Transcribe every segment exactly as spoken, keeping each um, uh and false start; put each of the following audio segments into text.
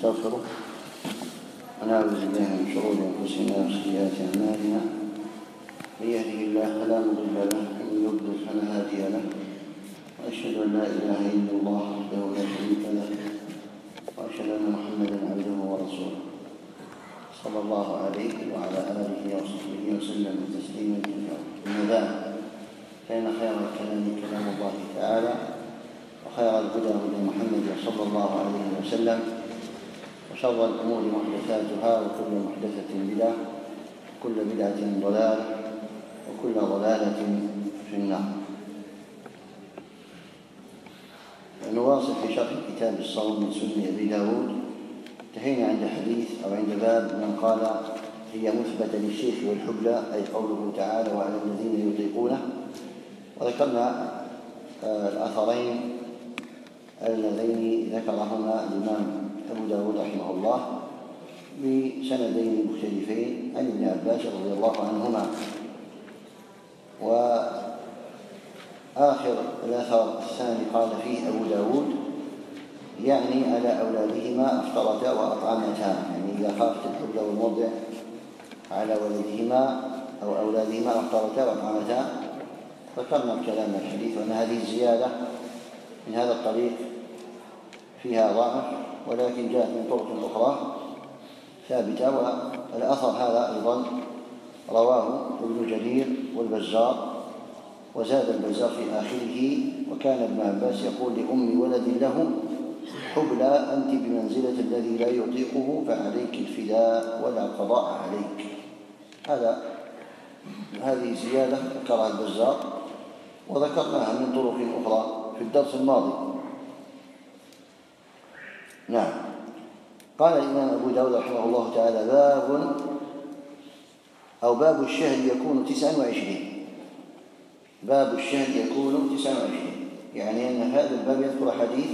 ونستغفره ونعوذ بالله من شرور أنفسنا وسيئات أعمالنا. من يهده الله فلا مضل له ومن يضلل فلا هادي له، وأشهد أن لا إله إلا الله وحده لا شريك له، وأشهد أن محمدا عبده ورسوله صلى الله عليه وعلى آله وصحبه وسلم تسليما كثيرا. أما بعد، فإن خير الكلام كلام الله تعالى، وخير الهدى هدى محمد صلى الله عليه وسلم، وشر الأمور محدثاتها، وكل محدثة بدعة، وكل بدعة ضلالة، وكل ضلالة في النار. نواصل في شرح كتاب الصوم من سنن أبي داود. انتهينا عند حديث أو عند باب من قال هي مثبتة للشيخ والحبلى، أي قوله تعالى وعلى الذين يطيقونه. وذكرنا الأثرين اللذين ذكرهما الإمام أبو داود رحمه الله بسندين مختلفين عن ابن عباس رضي الله عنهما. وآخر الأثر الثاني قال فيه أبو داود يعني على أولادهما أفطرتا وأطعمتا، يعني إذا خافت الحبلى والمرضع على ولدهما أو أولادهما أفطرتا وأطعمتا. ذكرنا الكلام الحديث وأن هذه الزيادة من هذا الطريق فيها ضعف، ولكن جاءت من طرق أخرى ثابتة. والأثر هذا أيضا رواه ابن جرير والبزار، وزاد البزار في آخره: وكان ابن عباس يقول لأم ولد له حبلى أنت بمنزلة الذي لا يطيقه فعليك الفداء ولا قضاء عليك. هذا هذه زيادة ذكرها البزار وذكرناها من طرق أخرى في الدرس الماضي. نعم. قال الإمام أبو داود رحمه الله تعالى: باب أو باب الشهر يكون تسعا وعشرين. باب الشهر يكون تسعا وعشرين، يعني أن هذا الباب يذكر حديث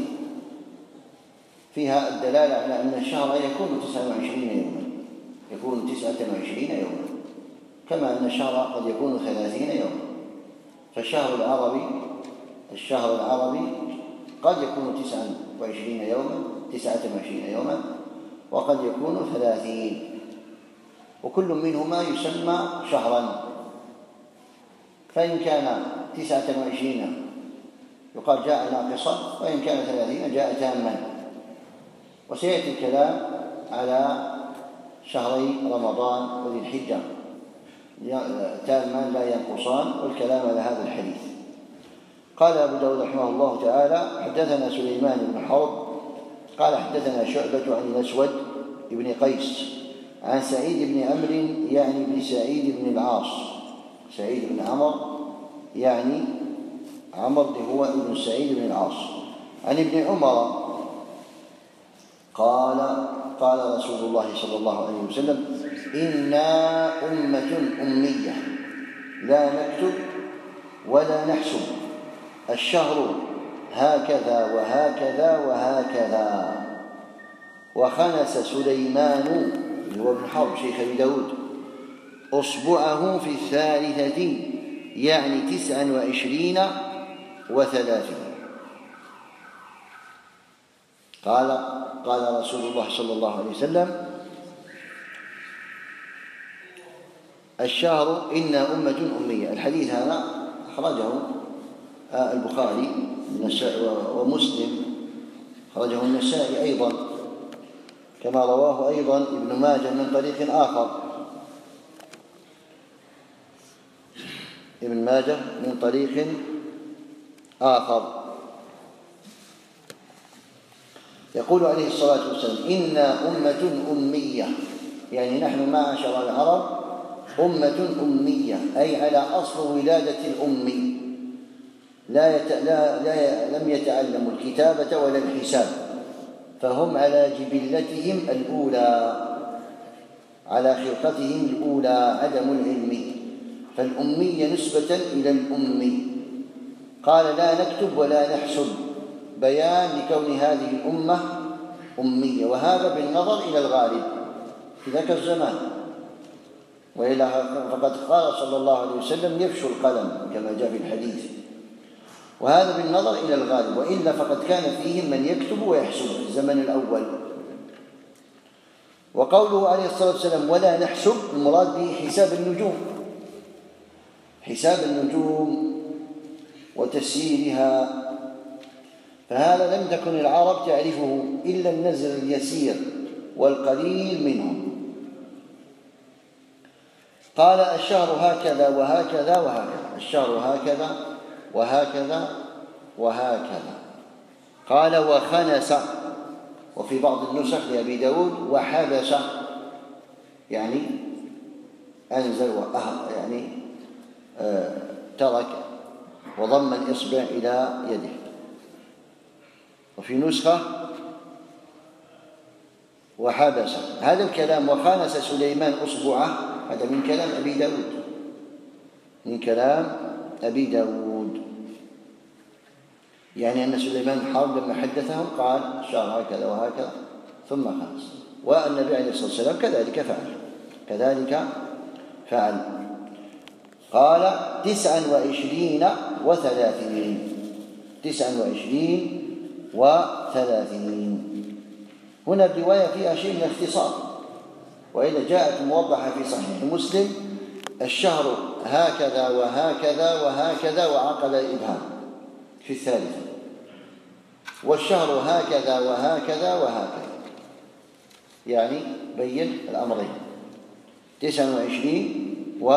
فيها الدلالة على أن الشهر يكون تسعا وعشرين يوما، يكون تسعة وعشرين يوما، كما أن الشهر قد يكون ثلاثين يوما. فالشهر العربي الشهر العربي قد يكون تسعا وعشرين يوما تسعة وعشرين يوما، وقد يكون ثلاثين، وكل منهما يسمى شهرا. فإن كان تسعة وعشرين يقال جاء ناقصا، وإن كان ثلاثين جاء تاما. وسيأتي الكلام على شهري رمضان وذي الحجة تاما لا ينقصان، والكلام على هذا الحديث. قال أبو داود رحمه الله تعالى: حدثنا سليمان بن حرب قال حدثنا شعبة عن الأسود بن قيس عن سعيد بن عمرو يعني بن سعيد بن العاص، سعيد بن عمر يعني عمر هو ابن سعيد بن العاص، عن ابن عمر قال: قال رسول الله صلى الله عليه وسلم: إنا أمة أمية لا نكتب ولا نحسب، الشهر هكذا وهكذا وهكذا. وخنس سليمان هو ابن حرب شيخ أبي داود أصبعه في الثالثة يعني تسعا وعشرين وثلاثين. قال قال رسول الله صلى الله عليه وسلم: الشهر إنا أمة أمية. الحديث هذا أخرجه البخاري ومسلم، أخرجه النسائي أيضا، كما رواه أيضا ابن ماجه من طريق آخر، ابن ماجه من طريق آخر. يقول عليه الصلاة والسلام: إنا أمة أمية، يعني نحن معشر العرب أمة أمية، أي على أصل ولادة الأمي، لا, يت... لا... لا لم يتعلموا الكتابة ولا الحساب، فهم على جبلتهم الأولى، على خلقتهم الأولى عدم العلم، فالأمية نسبة إلى الأمي. قال: لا نكتب ولا نحسب، بيان لكون هذه الأمة أمية، وهذا بالنظر إلى الغالب في ذاك الزمان، وإلا فقد قال صلى الله عليه وسلم: يفشو القلم كما جاء في الحديث، وهذا بالنظر إلى الغالب، وإلا فقد كان فيهم من يكتب ويحسب في الزمن الأول، وقوله عليه الصلاة والسلام ولا نحسب، المراد به حساب النجوم، حساب النجوم وتسييرها، فهذا لم تكن العرب تعرفه إلا النزر اليسير والقليل منهم. قال الشهر هكذا وهكذا وهكذا، الشهر هكذا وهكذا وهكذا. قال وخنس، وفي بعض النسخ لأبي داود وحبس، يعني أنزل وأهر، يعني آه ترك وضم الإصبع إلى يده. وفي نسخة وحبس. هذا الكلام وخانس سليمان أصبعه، هذا من كلام أبي داود، من كلام أبي داود، يعني أن سليمان الحرب لما حدثهم قال الشهر هكذا وهكذا ثم خانس، والنبي عليه الصلاة والسلام كذلك فعل كذلك فعل قال تسعا وعشرين وثلاثين، تسعا وعشرين وثلاثين. هنا الرواية فيها شيء من الاختصار، وإذا جاءت موضحة في صحيح مسلم الشهر هكذا وهكذا وهكذا وعقد الإبهام في الثالثة، والشهر هكذا وهكذا وهكذا، يعني بين الأمرين، تسعا وعشرين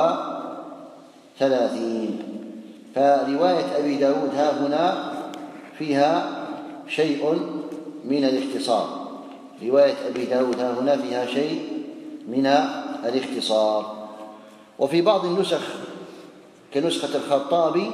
وثلاثين. فرواية أبي داود ها هنا فيها شيء من الاختصار، رواية أبي داود ها هنا فيها شيء من الاختصار. وفي بعض النسخ كنسخة الخطابي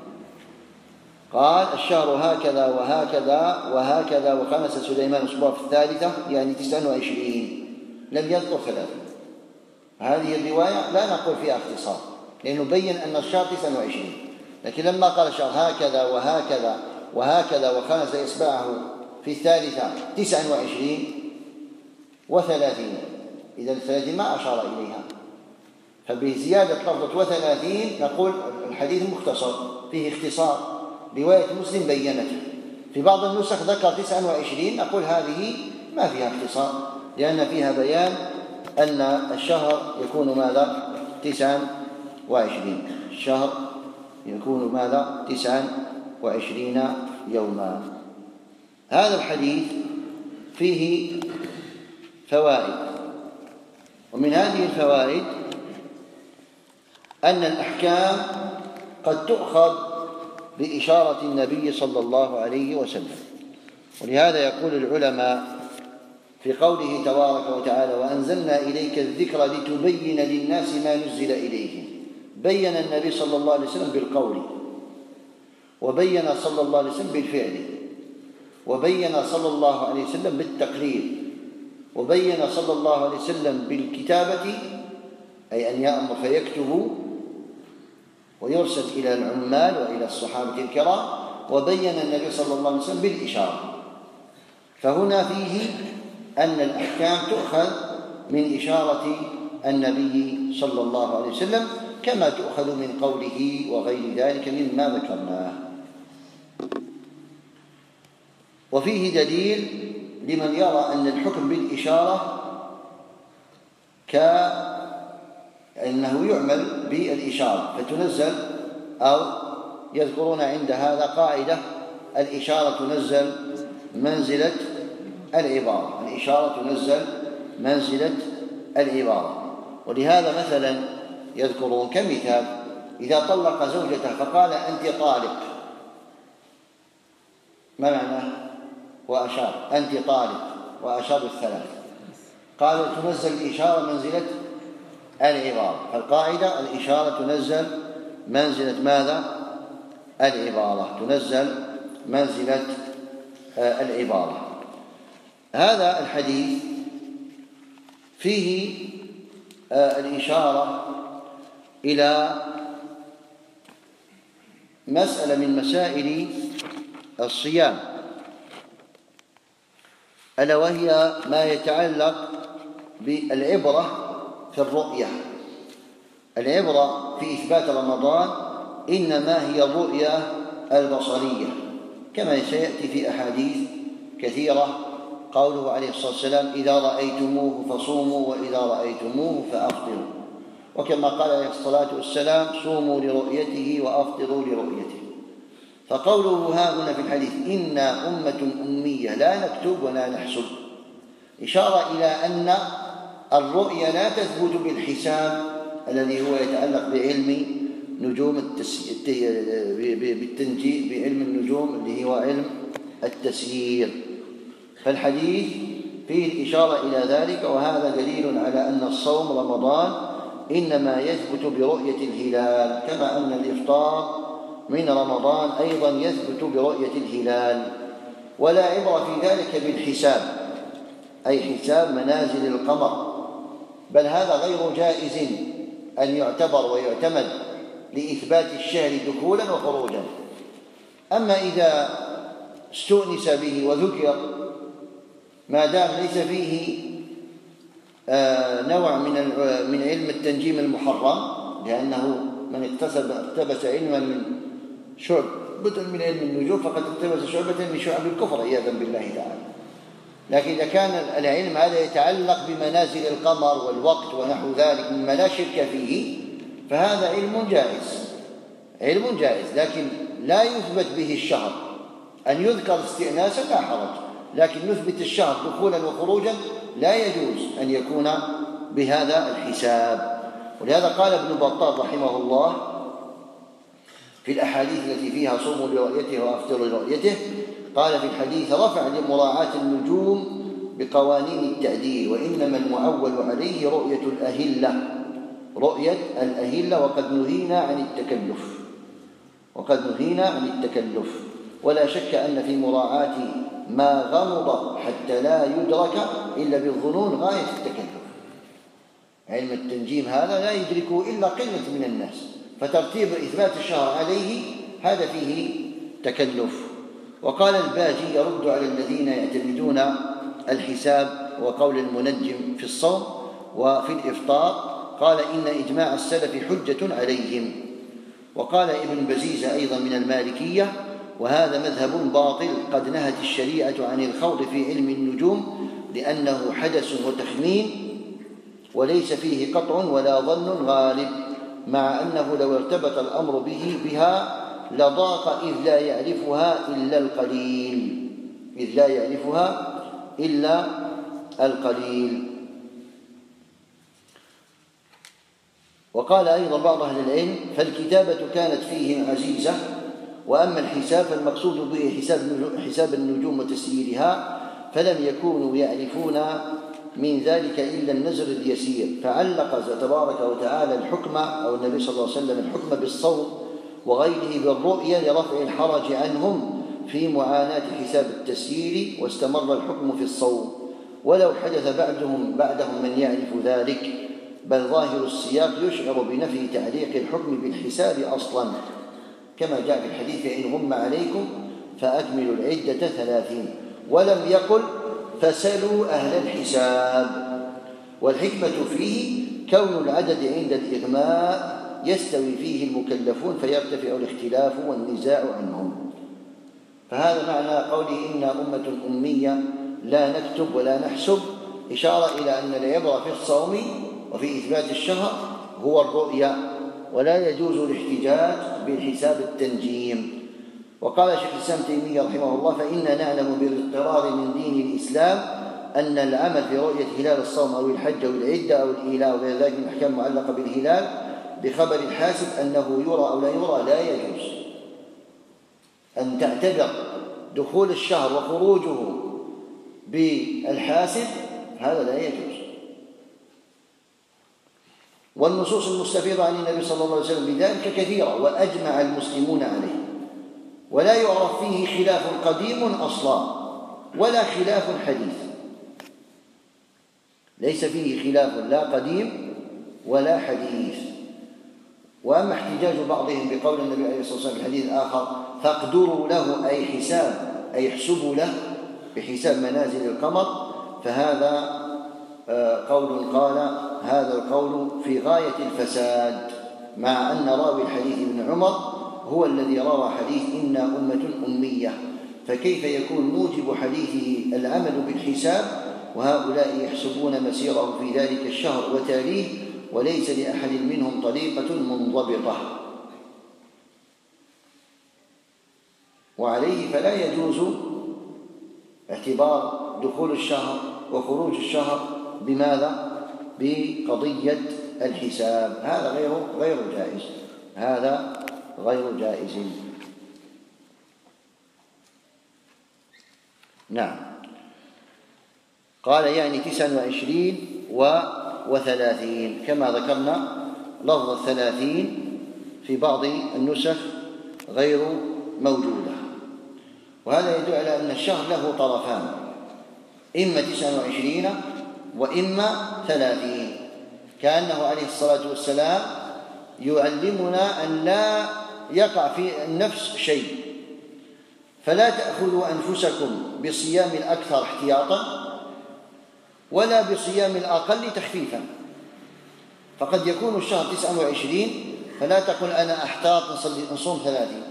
قال الشهر هكذا وهكذا وهكذا وخمس سليمان أصبع في الثالثة، يعني تسعا وعشرين، لم يذكر ثلاثين. هذه الرواية لا نقول فيها اختصار، لأنه بين أن الشهر تسعا وعشرين، لكن لما قال الشهر هكذا وهكذا وهكذا وخمس إصبعه في الثالثة تسعا وعشرين وثلاثين، إذا الثلاثين ما أشار إليها، فبزيادة لفظة وثلاثين نقول الحديث مختصر فيه اختصار، رواية مسلم بينته. في بعض النسخ ذكر تسعا وعشرين، نقول هذه ما فيها اختصار، لأن فيها بيان أن الشهر يكون ماذا؟ تسعا وعشرين، الشهر يكون ماذا؟ تسعا وعشرين يوما. هذا الحديث فيه فوائد، ومن هذه الفوائد أن الأحكام قد تؤخذ بإشارة النبي صلى الله عليه وسلم، ولهذا يقول العلماء في قوله تبارك وتعالى وأنزلنا إليك الذكر لتبين للناس ما نزل إليهم، بين النبي صلى الله عليه وسلم بالقول، وبين صلى الله عليه وسلم بالفعل، وبين صلى الله عليه وسلم بالتقرير، وبين صلى الله عليه وسلم بالكتابة، أي أن يأمر فيكتب ويرسل إلى العمال وإلى الصحابة الكرام، وبين النبي صلى الله عليه وسلم بالإشارة. فهنا فيه أن الأحكام تؤخذ من إشارة النبي صلى الله عليه وسلم، كما تؤخذ من قوله وغير ذلك مما ذكرناه. وفيه دليل لمن يرى أن الحكم بالإشارة كأنه يعمل بالإشارة فتنزل، أو يذكرون عند هذا قاعدة الإشارة تنزل منزلة العبارة، الإشارة تنزل منزلة العبارة. ولهذا مثلا يذكرون كمثال إذا طلق زوجته فقال أنت طالق، ما معناه؟ وأشار أنت طالق وأشار الثلاث، قالوا تنزل الإشارة منزلة العبارة. فالقاعدة الإشارة تنزل منزلة ماذا؟ العبارة، تنزل منزلة العبارة. هذا الحديث فيه الإشارة إلى مسألة من مسائل الصيام، ألا وهي ما يتعلق بالعبرة في الرؤية. العبرة في إثبات رمضان إنما هي الرؤية البصرية، كما سيأتي في أحاديث كثيرة قوله عليه الصلاة والسلام: إذا رأيتموه فصوموا وإذا رأيتموه فأفطروا. وكما قال عليه الصلاة والسلام: صوموا لرؤيته وأفطروا لرؤيته. فقوله ها هنا في الحديث: إنا أمة أمية لا نكتب ولا نحسب، إشارة إلى أن الرؤية لا تثبت بالحساب الذي هو يتعلق بعلم نجوم التس... بالتنجيم، بعلم النجوم اللي هو علم التسيير. فالحديث فيه الإشارة إلى ذلك، وهذا دليل على أن الصوم رمضان إنما يثبت برؤية الهلال، كما أن الإفطار من رمضان أيضا يثبت برؤية الهلال. ولا عبرة في ذلك بالحساب، أي حساب منازل القمر، بل هذا غير جائز أن يعتبر ويعتمد لإثبات الشهر دخولا وخروجا. أما إذا استؤنس به وذكر ما دام ليس فيه نوع من من علم التنجيم المحرم، لأنه من اكتسب اقتبس علما من شعبة من علم النجوم فقد اقتبس شعبة من شعب الكفر عياذا بالله تعالى. لكن إذا كان العلم هذا يتعلق بمنازل القمر والوقت ونحو ذلك مما لا شرك فيه، فهذا علم جائز، علم جائز، لكن لا يثبت به الشهر. أن يذكر استئناسا لا حرج، لكن نثبت الشهر دخولا وخروجا لا يجوز أن يكون بهذا الحساب. ولهذا قال ابن بطال رحمه الله في الأحاديث التي فيها صوموا لرؤيته وأفطروا لرؤيته، قال في الحديث: رفع لمراعاة النجوم بقوانين التعديل، وإنما المعول عليه رؤية الأهلة، رؤية الأهلة، وقد نهينا عن التكلف، وقد نهينا عن التكلف. ولا شك أن في مراعاة ما غمض حتى لا يدرك إلا بالظنون غاية التكلف. علم التنجيم هذا لا يدركه إلا قلة من الناس، فترتيب إثبات الشهر عليه هذا فيه تكلف. وقال الباجي يرد على الذين يعتمدون الحساب وقول المنجم في الصوم وفي الإفطار، قال: إن إجماع السلف حجة عليهم. وقال ابن بزيزة أيضا من المالكية: وهذا مذهب باطل، قد نهت الشريعة عن الخوض في علم النجوم لأنه حدث وتخمين وليس فيه قطع ولا ظن غالب، مع أنه لو ارتبط الأمر به بها لضاق، إذ لا يعرفها إلا القليل، إذ لا يعرفها إلا القليل. وقال أيضا بعض أهل العلم: فالكتابة كانت فيهم عزيزة، وأما الحساب فالمقصود به حساب النجوم وتسييرها، فلم يكونوا يعرفون من ذلك إلا النزر اليسير. فعلق تبارك وتعالى الحكم أو النبي صلى الله عليه وسلم الحكم بالصوم وغيره بالرؤية لرفع الحرج عنهم في معاناة حساب التسيير، واستمر الحكم في الصوم، ولو حدث بعدهم بعدهم من يعرف ذلك، بل ظاهر السياق يشعر بنفي تعليق الحكم بالحساب أصلا، كما جاء في الحديث: إن غم عليكم فأكملوا العدة ثلاثين، ولم يقل فسلوا أهل الحساب. والحكمة فيه كون العدد عند الإغماء يستوي فيه المكلفون فيرتفع الاختلاف والنزاع عنهم. فهذا معنى قوله: إنا أمة أمية لا نكتب ولا نحسب، إشارة إلى أن العبرة في الصوم وفي إثبات الشهر هو الرؤيا، ولا يجوز الاحتجاج بالحساب التنجيم. وقال شيخ الإسلام تيمية رحمه الله: فإنا نعلم بالاضطرار من دين الإسلام أن العمل في رؤية هلال الصوم أو الحج أو العدة أو الإيلاء وغير ذلك من أحكام معلقة بالهلال بخبر الحاسب أنه يرى أو لا يرى لا يجوز. أن تعتبر دخول الشهر وخروجه بالحاسب هذا لا يجوز. والنصوص المستفيضة عن النبي صلى الله عليه وسلم بذلك كثيرة، وأجمع المسلمون عليه، ولا يعرف فيه خلاف قديم أصلا ولا خلاف حديث، ليس فيه خلاف لا قديم ولا حديث. وأما احتجاج بعضهم بقول النبي عليه الصلاة والسلام في الحديث الآخر: فاقدروا له، أي حساب أي احسبوا له بحساب منازل القمر، فهذا قول قال هذا القول في غاية الفساد، مع أن راوي الحديث ابن عمر هو الذي روى حديث إنا أمة أمية، فكيف يكون موجب حديثه العمل بالحساب وهؤلاء يحسبون مسيره في ذلك الشهر وتاليه وليس لأحد منهم طريقة منضبطة. وعليه فلا يجوز اعتبار دخول الشهر وخروج الشهر بماذا؟ بقضية الحساب، هذا غير غير جائز، هذا غير جائز. نعم. قال يعني تسعة وعشرين وثلاثين، كما ذكرنا لفظ الثلاثين في بعض النسخ غير موجودة، وهذا يدل على أن الشهر له طرفان، إما تسعة وعشرين وإما ثلاثين، كأنه عليه الصلاة والسلام يعلمنا أن لا يقع في النفس شيء، فلا تأخذوا أنفسكم بصيام الأكثر احتياطا ولا بصيام الأقل تخفيفا، فقد يكون الشهر تسعة وعشرين فلا تقل أنا أحتاط نصوم ثلاثين،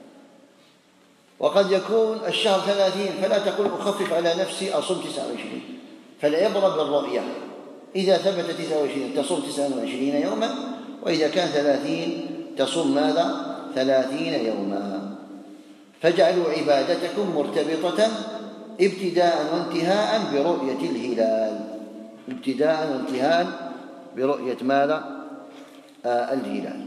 وقد يكون الشهر ثلاثين فلا تقول أخفف على نفسي أصوم تسعة وعشرين، فالعبرة بالرؤية، إذا ثبت تسعة وعشرين تصوم تسعة وعشرين يوما، وإذا كان ثلاثين تصوم ماذا؟ ثلاثين يوما. فاجعلوا عبادتكم مرتبطة ابتداء وانتهاء برؤية الهلال، ابتداء وانتهاء برؤية ماذا؟ آه الهلال.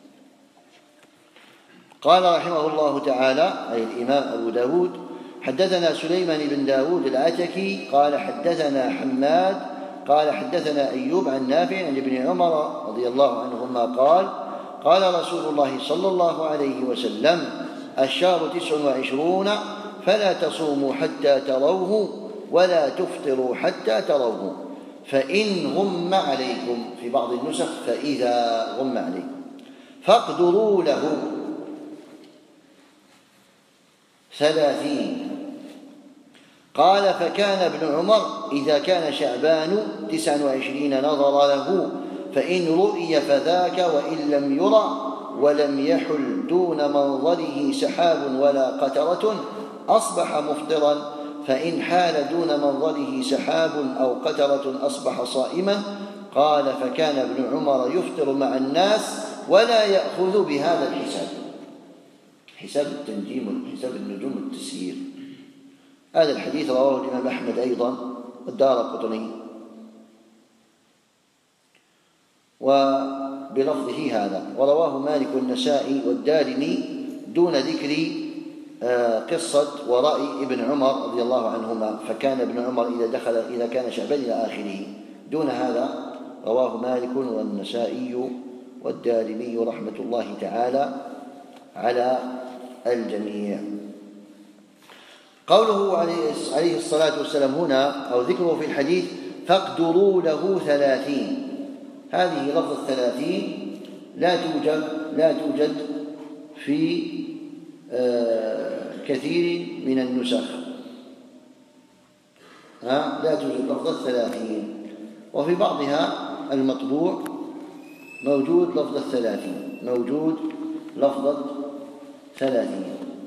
قال رحمه الله تعالى أي الإمام أبو داود: حدثنا سليمان بن داود العتكي قال حدثنا حماد قال حدثنا أيوب عن نافع عن ابن عمر رضي الله عنهما قال: قال رسول الله صلى الله عليه وسلم: الشهر تسع وعشرون فلا تصوموا حتى تروه ولا تفطروا حتى تروه، فإن غم عليكم، في بعض النسخ فإذا غم عليكم، فاقدروا له ثلاثين. قال: فكان ابن عمر إذا كان شعبان تسع وعشرين نظر له، فإن رؤي فذاك، وإن لم يرى ولم يحل دون منظره سحاب ولا قترة أصبح مفطرا، فإن حال دون منظره سحاب أو قترة أصبح صائما. قال: فكان ابن عمر يفطر مع الناس ولا يأخذ بهذا الحساب، حساب التنجيم وحساب النجوم والتسيير. هذا الحديث رواه الإمام أحمد أيضا والدارقطني وبلفظه هذا، ورواه مالك والنسائي والدارمي دون ذكر قصة ورأي ابن عمر رضي الله عنهما، فكان ابن عمر إذا دخل إذا كان شعبان إلى آخره، دون هذا رواه مالك والنسائي والدارمي رحمة الله تعالى على الجميع. قوله عليه الصلاة والسلام هنا أو ذكره في الحديث: فاقدروا له ثلاثين، هذه لفظ الثلاثين لا توجد لا توجد في كثير من النسخ، ها لا توجد لفظ الثلاثين، وفي بعضها المطبوع موجود لفظ الثلاثين، موجود لفظ ثلاثين.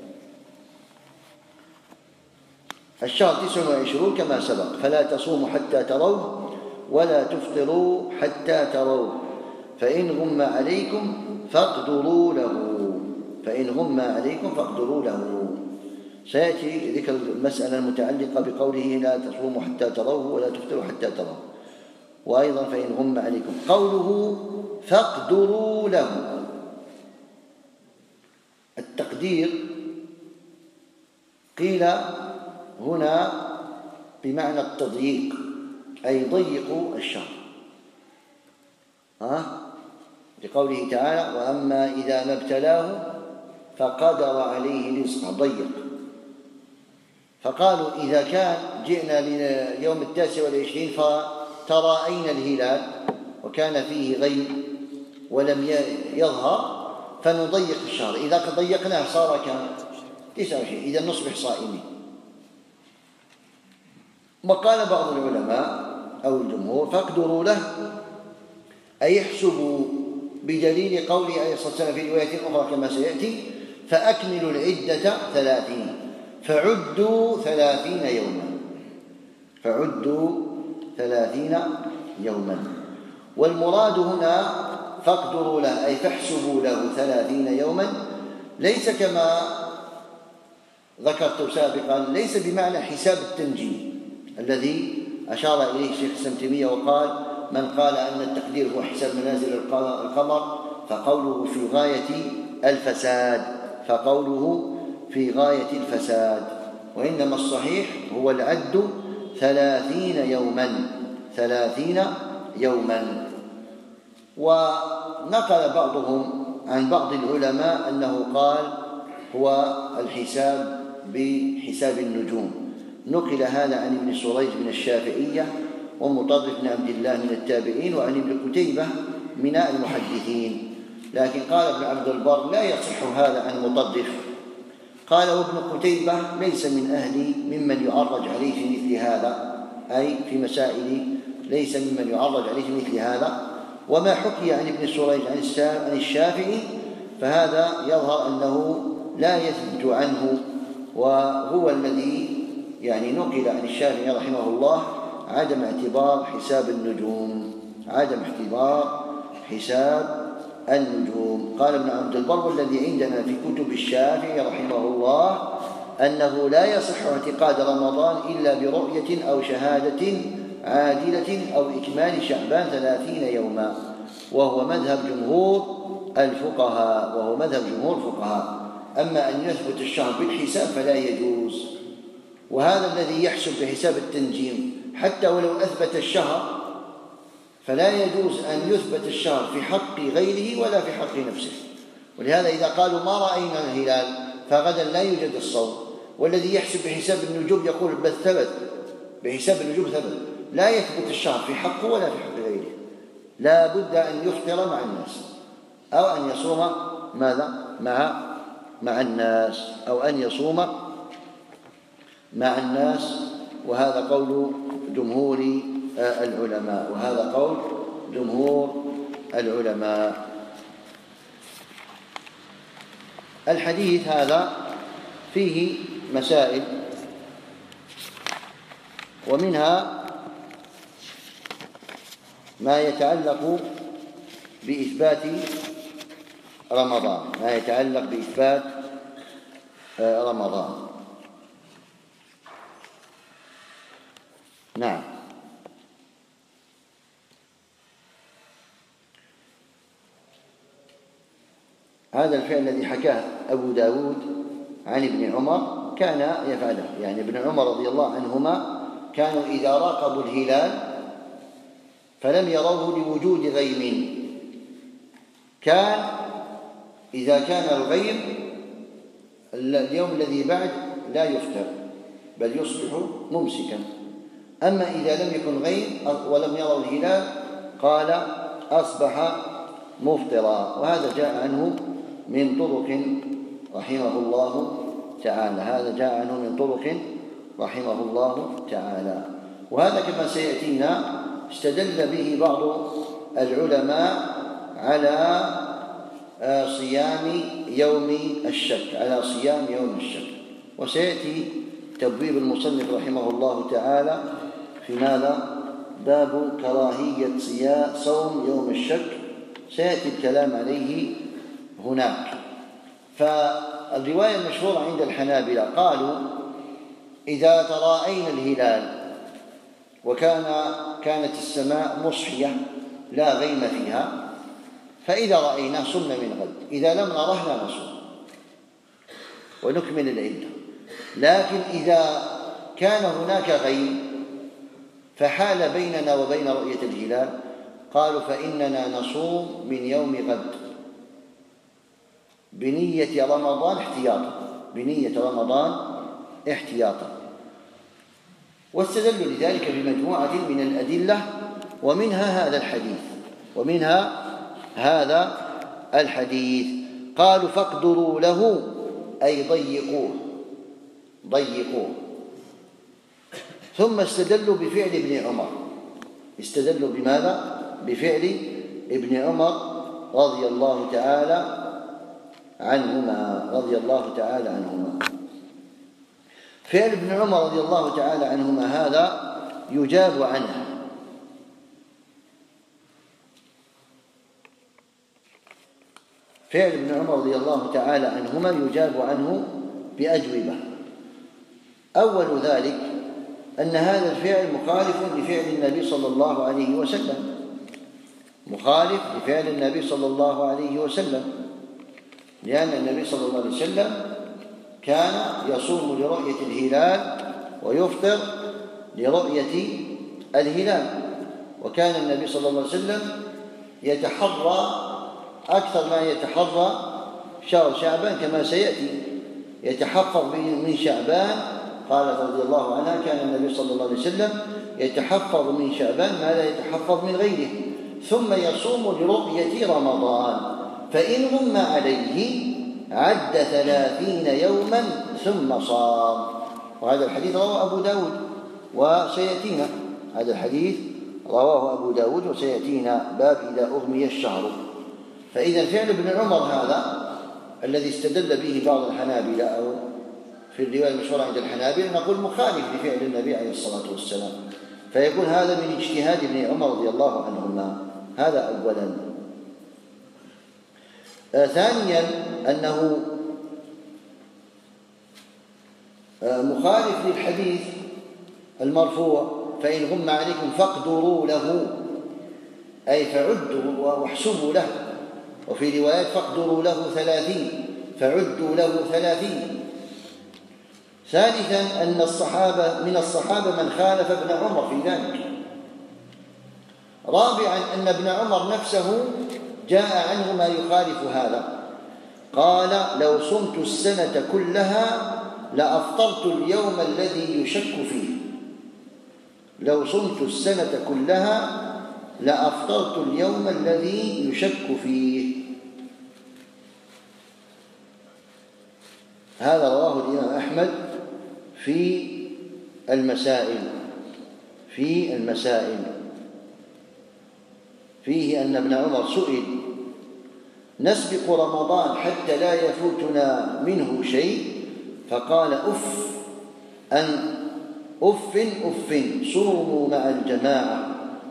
الشهر تسع وعشرون كما سبق: فلا تصوموا حتى تروه ولا تفطروا حتى تروه، فإن غم عليكم فاقدروا له، فإن غم عليكم فاقدروا له. سيأتي ذكر المسألة المتعلقة بقوله: لا تصوموا حتى تروه ولا تفطروا حتى تروه، وأيضا فإن غم عليكم. قوله فاقدروا له، التقدير قيل هنا بمعنى التضييق، أي ضيقوا الشهر، ها لقوله تعالى: وأما إذا ما ابتلاه فقدر عليه رزقه، ضيق. فقالوا إذا كان جئنا ليوم التاسع والعشرين فترأينا الهلال وكان فيه غيم ولم يظهر فنضيق الشهر، إذا ضيقناه صار كم؟ تسعة وعشرين، إذا نصبح صائمين. وقال بعض العلماء أو الجمهور: فاقدروا له أي احسبوا، بدليل قوله عليه الصلاة والسلام في رواية أخرى كما سيأتي: فأكملوا العدة ثلاثين، فعدوا ثلاثين يوما فعدوا ثلاثين يوما والمراد هنا فاقدروا له أي فاحسبوا له ثلاثين يوما، ليس كما ذكرت سابقا، ليس بمعنى حساب التنجيم الذي أشار إليه الشيخ الإسلام تيمية وقال: من قال أن التقدير هو حساب منازل القمر فقوله في غاية الفساد فقوله في غاية الفساد وإنما الصحيح هو العد ثلاثين يوما ثلاثين يوما. ونقل بعضهم عن بعض العلماء أنه قال هو الحساب بحساب النجوم، نقل هذا عن ابن سريج من الشافعية ومطرف بن عبد الله من التابعين وعن ابن قتيبة من المحدثين، لكن قال ابن عبد البر لا يصح هذا عن مطرف. قال وابن قتيبة ليس من أهل ممن يعرج عليه في مثل هذا، أي في مسائل ليس ممن يعرج عليه في مثل هذا. وما حكي عن ابن سريج عن الشافعي فهذا يظهر أنه لا يثبت عنه، وهو الذي يعني نقل عن الشافعي رحمه الله عدم اعتبار حساب النجوم عدم اعتبار حساب النجوم. قال ابن عبد البر: والذي عندنا في كتب الشافعي رحمه الله أنه لا يصح اعتقاد رمضان إلا برؤية أو شهادة عادلة أو إكمال شعبان ثلاثين يوما، وهو مذهب جمهور الفقهاء وهو مذهب جمهور الفقهاء. أما أن يثبت الشهر بالحساب فلا يجوز، وهذا الذي يحسب بحساب التنجيم حتى ولو أثبت الشهر فلا يجوز أن يثبت الشهر في حق غيره ولا في حق نفسه. ولهذا إذا قالوا ما رأينا الهلال فغدا لا يوجد الصوم، والذي يحسب بحساب النجوم يقول بل ثبت بحساب النجوم ثبت، لا يثبت الشهر في حقه ولا في حق غيره، لا بد أن يفطر مع الناس أو أن يصوم ماذا مع مع الناس أو أن يصوم مع الناس. وهذا قول جمهور العلماء وهذا قول جمهور العلماء. الحديث هذا فيه مسائل، ومنها ما يتعلق بإثبات رمضان ما يتعلق بإثبات رمضان. نعم. هذا الفعل الذي حكاه أبو داود عن ابن عمر كان يفعله، يعني ابن عمر رضي الله عنهما كانوا إذا راقبوا الهلال فلم يروه لوجود غيم، كان إذا كان الغيم اليوم الذي بعد لا يفطر بل يصبح ممسكا، أما إذا لم يكن غيم ولم يروا الهلال قال أصبح مفطرا. وهذا جاء عنه من طرق رحمه الله تعالى هذا جاء عنه من طرق رحمه الله تعالى. وهذا كما سيأتينا استدل به بعض العلماء على صيام يوم الشك على صيام يوم الشك وسيأتي تبويب المصنف رحمه الله تعالى في ماذا؟ باب كراهية صوم يوم الشك، سيأتي الكلام عليه هناك. فالرواية المشهورة عند الحنابلة قالوا إذا تراءينا الهلال وكان كانت السماء مصحية لا غيم فيها فإذا رأيناه صمنا من غد، إذا لم نره لا نصوم ونكمل العدة. لكن إذا كان هناك غيم فحال بيننا وبين رؤية الهلال قالوا فإننا نصوم من يوم غد بنية رمضان احتياطا بنية رمضان احتياطا واستدلوا لذلك بمجموعة من الأدلة، ومنها هذا الحديث ومنها هذا الحديث قالوا فاقدروا له أي ضيقوه ضيقوه ثم استدلوا بفعل ابن عمر استدلوا بماذا؟ بفعل ابن عمر رضي الله تعالى عنهما رضي الله تعالى عنهما فعل ابن عمر رضي الله تعالى عنهما هذا يجاب عنه، فعل ابن عمر رضي الله تعالى عنهما يجاب عنه بأجوبة. أول ذلك أن هذا الفعل مخالف لفعل النبي صلى الله عليه وسلم، مخالف لفعل النبي صلى الله عليه وسلم، لأن النبي صلى الله عليه وسلم كان يصوم لرؤية الهلال ويفطر لرؤية الهلال، وكان النبي صلى الله عليه وسلم يتحرى أكثر ما يتحرى شهر شعبان كما سيأتي، يتحفظ من شعبان. قالت رضي الله عنها كان النبي صلى الله عليه وسلم يتحفظ من شعبان ما لا يتحفظ من غيره، ثم يصوم لرؤية رمضان، فإن غم عليه عد ثلاثين يوما ثم صام. وهذا الحديث رواه أبو داود وسيأتينا، هذا الحديث رواه أبو داود وسيأتينا باب إذا أغمي الشهر. فإذا فعل ابن عمر هذا الذي استدل به بعض الحنابلة أو في الرواية المشهورة عند الحنابلة نقول مخالف لفعل النبي عليه الصلاة والسلام، فيكون هذا من اجتهاد ابن عمر رضي الله عنهما. هذا أولا. آه ثانيا أنه آه مخالف للحديث المرفوع فإن غم عليكم فاقدروا له، أي فعدوا واحسبوا له، وفي روايات فاقدروا له ثلاثين فعدوا له ثلاثين. ثالثا أن الصحابة من الصحابة من خالف ابن عمر في ذلك. رابعا أن ابن عمر نفسه جاء عنه ما يخالف هذا، قال لو صمت السنة كلها لأفطرت اليوم الذي يشك فيه، لو صمت السنة كلها لأفطرت اليوم الذي يشك فيه. هذا رواه الإمام أحمد في المسائل في المسائل فيه أن ابن عمر سئل نسبق رمضان حتى لا يفوتنا منه شيء، فقال أف أن أف أف صوموا مع الجماعة.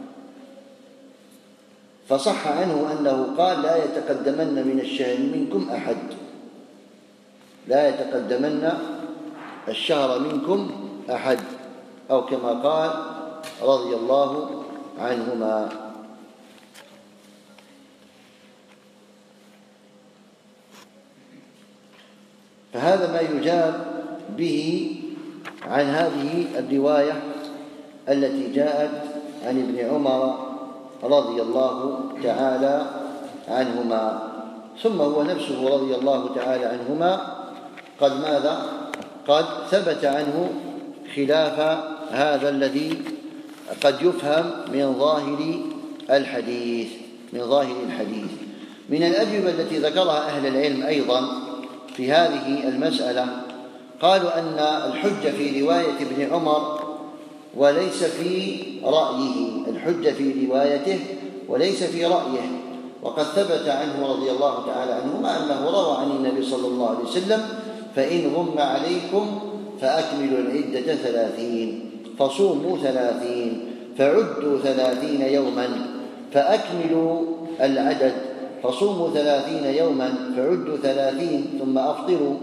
فصح عنه أنه قال لا يتقدمن من الشهر منكم أحد، لا يتقدمن الشهر منكم أحد، أو كما قال رضي الله عنهما. فهذا ما يجاب به عن هذه الرواية التي جاءت عن ابن عمر رضي الله تعالى عنهما. ثم هو نفسه رضي الله تعالى عنهما قد ماذا؟ قد ثبت عنه خلاف هذا الذي قد يفهم من ظاهر الحديث من ظاهر الحديث. من الأجوبة التي ذكرها أهل العلم أيضا في هذه المسألة قالوا أن الحجة في رواية ابن عمر وليس في رأيه، الحجة في روايته وليس في رأيه، وقد ثبت عنه رضي الله تعالى عنهما أنه روى عن النبي صلى الله عليه وسلم فإن غم عليكم فأكملوا العدة ثلاثين فصوموا ثلاثين فعدوا ثلاثين يوما فأكملوا العدد فصوموا ثلاثين يوما فعدوا ثلاثين ثم أفطروا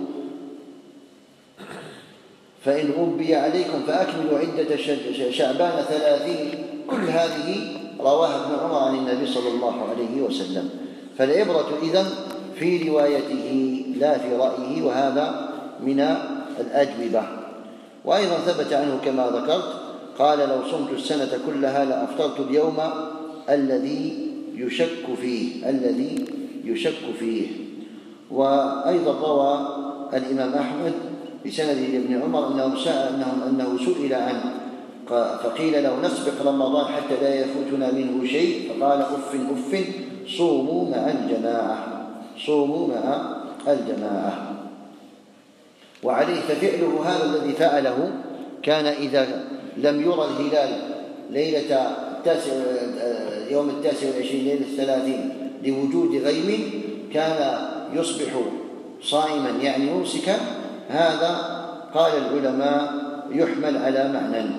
فإن غبي عليكم فأكملوا عدة شعبان ثلاثين. كل هذه رواها ابن عمر عن النبي صلى الله عليه وسلم. فالعبرة إذن في روايته لا في رأيه، وهذا من الأجوبة. وأيضا ثبت عنه كما ذكرت قال لو صمت السنة كلها لأفطرت اليوم الذي يشك فيه الذي يشك فيه. وأيضا روى الإمام أحمد بسند ابن عمر أنه سأل أنه, أنه سئل عنه فقيل له نسبق رمضان حتى لا يفوتنا منه شيء، فقال أف أف صوموا مع الجماعة صوموا مع الجماعة. وعليه ففعله هذا الذي فعله كان إذا لم يرى الهلال ليلة التاسع يوم التاسع والعشرين ليلة الثلاثين لوجود غيم كان يصبح صائما يعني ممسكا. هذا قال العلماء يحمل على معنى،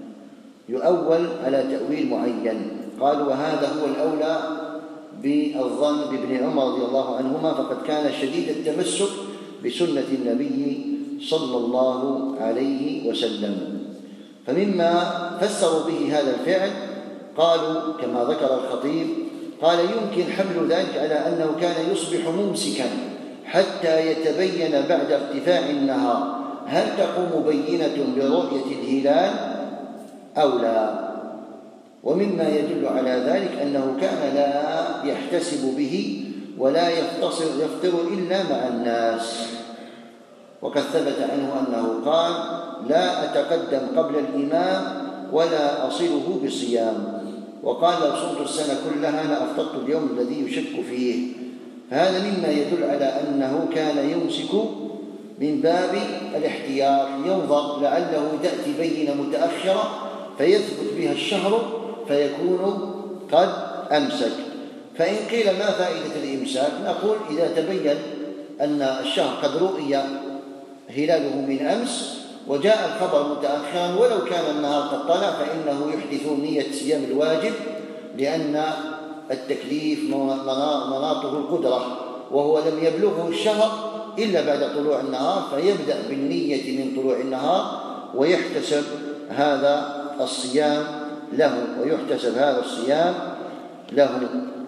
يؤول على تأويل معين. قالوا وهذا هو الأولى بالظن بابن عمر رضي الله عنهما، فقد كان شديد التمسك بسنة النبي صلى الله عليه وسلم. فمما فسروا به هذا الفعل قالوا كما ذكر الخطيب قال يمكن حمل ذلك على أنه كان يصبح ممسكا حتى يتبين بعد ارتفاع النهار هل تقوم بينة برؤية الهلال أو لا. ومما يدل على ذلك أنه كان لا يحتسب به ولا يفطر إلا مع الناس. وقد ثبت عنه أنه قال لا أتقدم قبل الإمام ولا أصله بصيام، وقال لو صمت السنة كلها لأفطرت اليوم الذي يشك فيه. فهذا مما يدل على أنه كان يمسك من باب الاحتياط، ينظر لعله تأتي بينة متأخرة فيثبت بها الشهر فيكون قد أمسك. فإن قيل ما فائدة الإمساك؟ نقول إذا تبين أن الشهر قد رؤي هلاله من أمس وجاء الخبر متأخرا ولو كان النهار قد طلع فإنه يحدث نية صيام الواجب، لأن التكليف مناطه القدرة وهو لم يبلغه الشهر إلا بعد طلوع النهار، فيبدأ بالنية من طلوع النهار ويحتسب هذا الصيام له ويحتسب هذا الصيام له.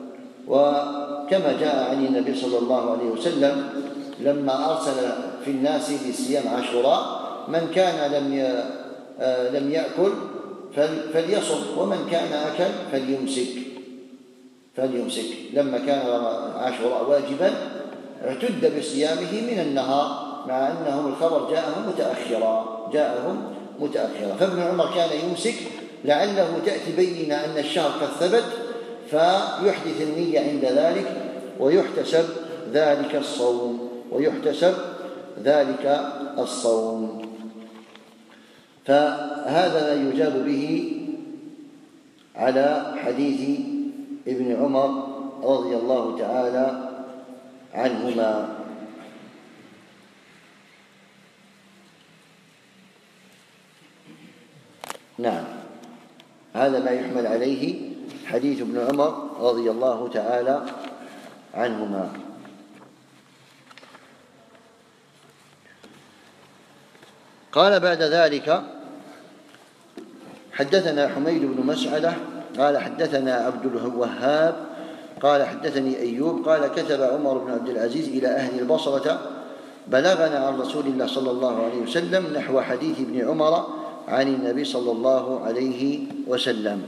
وكما جاء عن النبي صلى الله عليه وسلم لما أرسل في الناس لصيام عاشوراء من كان لم لم يأكل فليصم ومن كان أكل فليمسك فليمسك لما كان عاشوراء واجبا اعتد بصيامه من النهار مع أنهم الخبر جاءهم متأخرا جاءهم متأخرا فابن عمر كان يمسك لعله تأتي بينة أن الشهر قد ثبت فيحدث النية عند ذلك ويحتسب ذلك الصوم ويحتسب ذلك الصوم. فهذا ما يجاب به على حديث ابن عمر رضي الله تعالى عنهما. نعم، هذا ما يحمل عليه حديث ابن عمر رضي الله تعالى عنهما. قال بعد ذلك حدثنا حميد بن مسعدة قال حدثنا عبد الوهاب قال حدثني أيوب قال كتب عمر بن عبد العزيز إلى أهل البصرة بلغنا عن رسول الله صلى الله عليه وسلم نحو حديث ابن عمر عن النبي صلى الله عليه وسلم.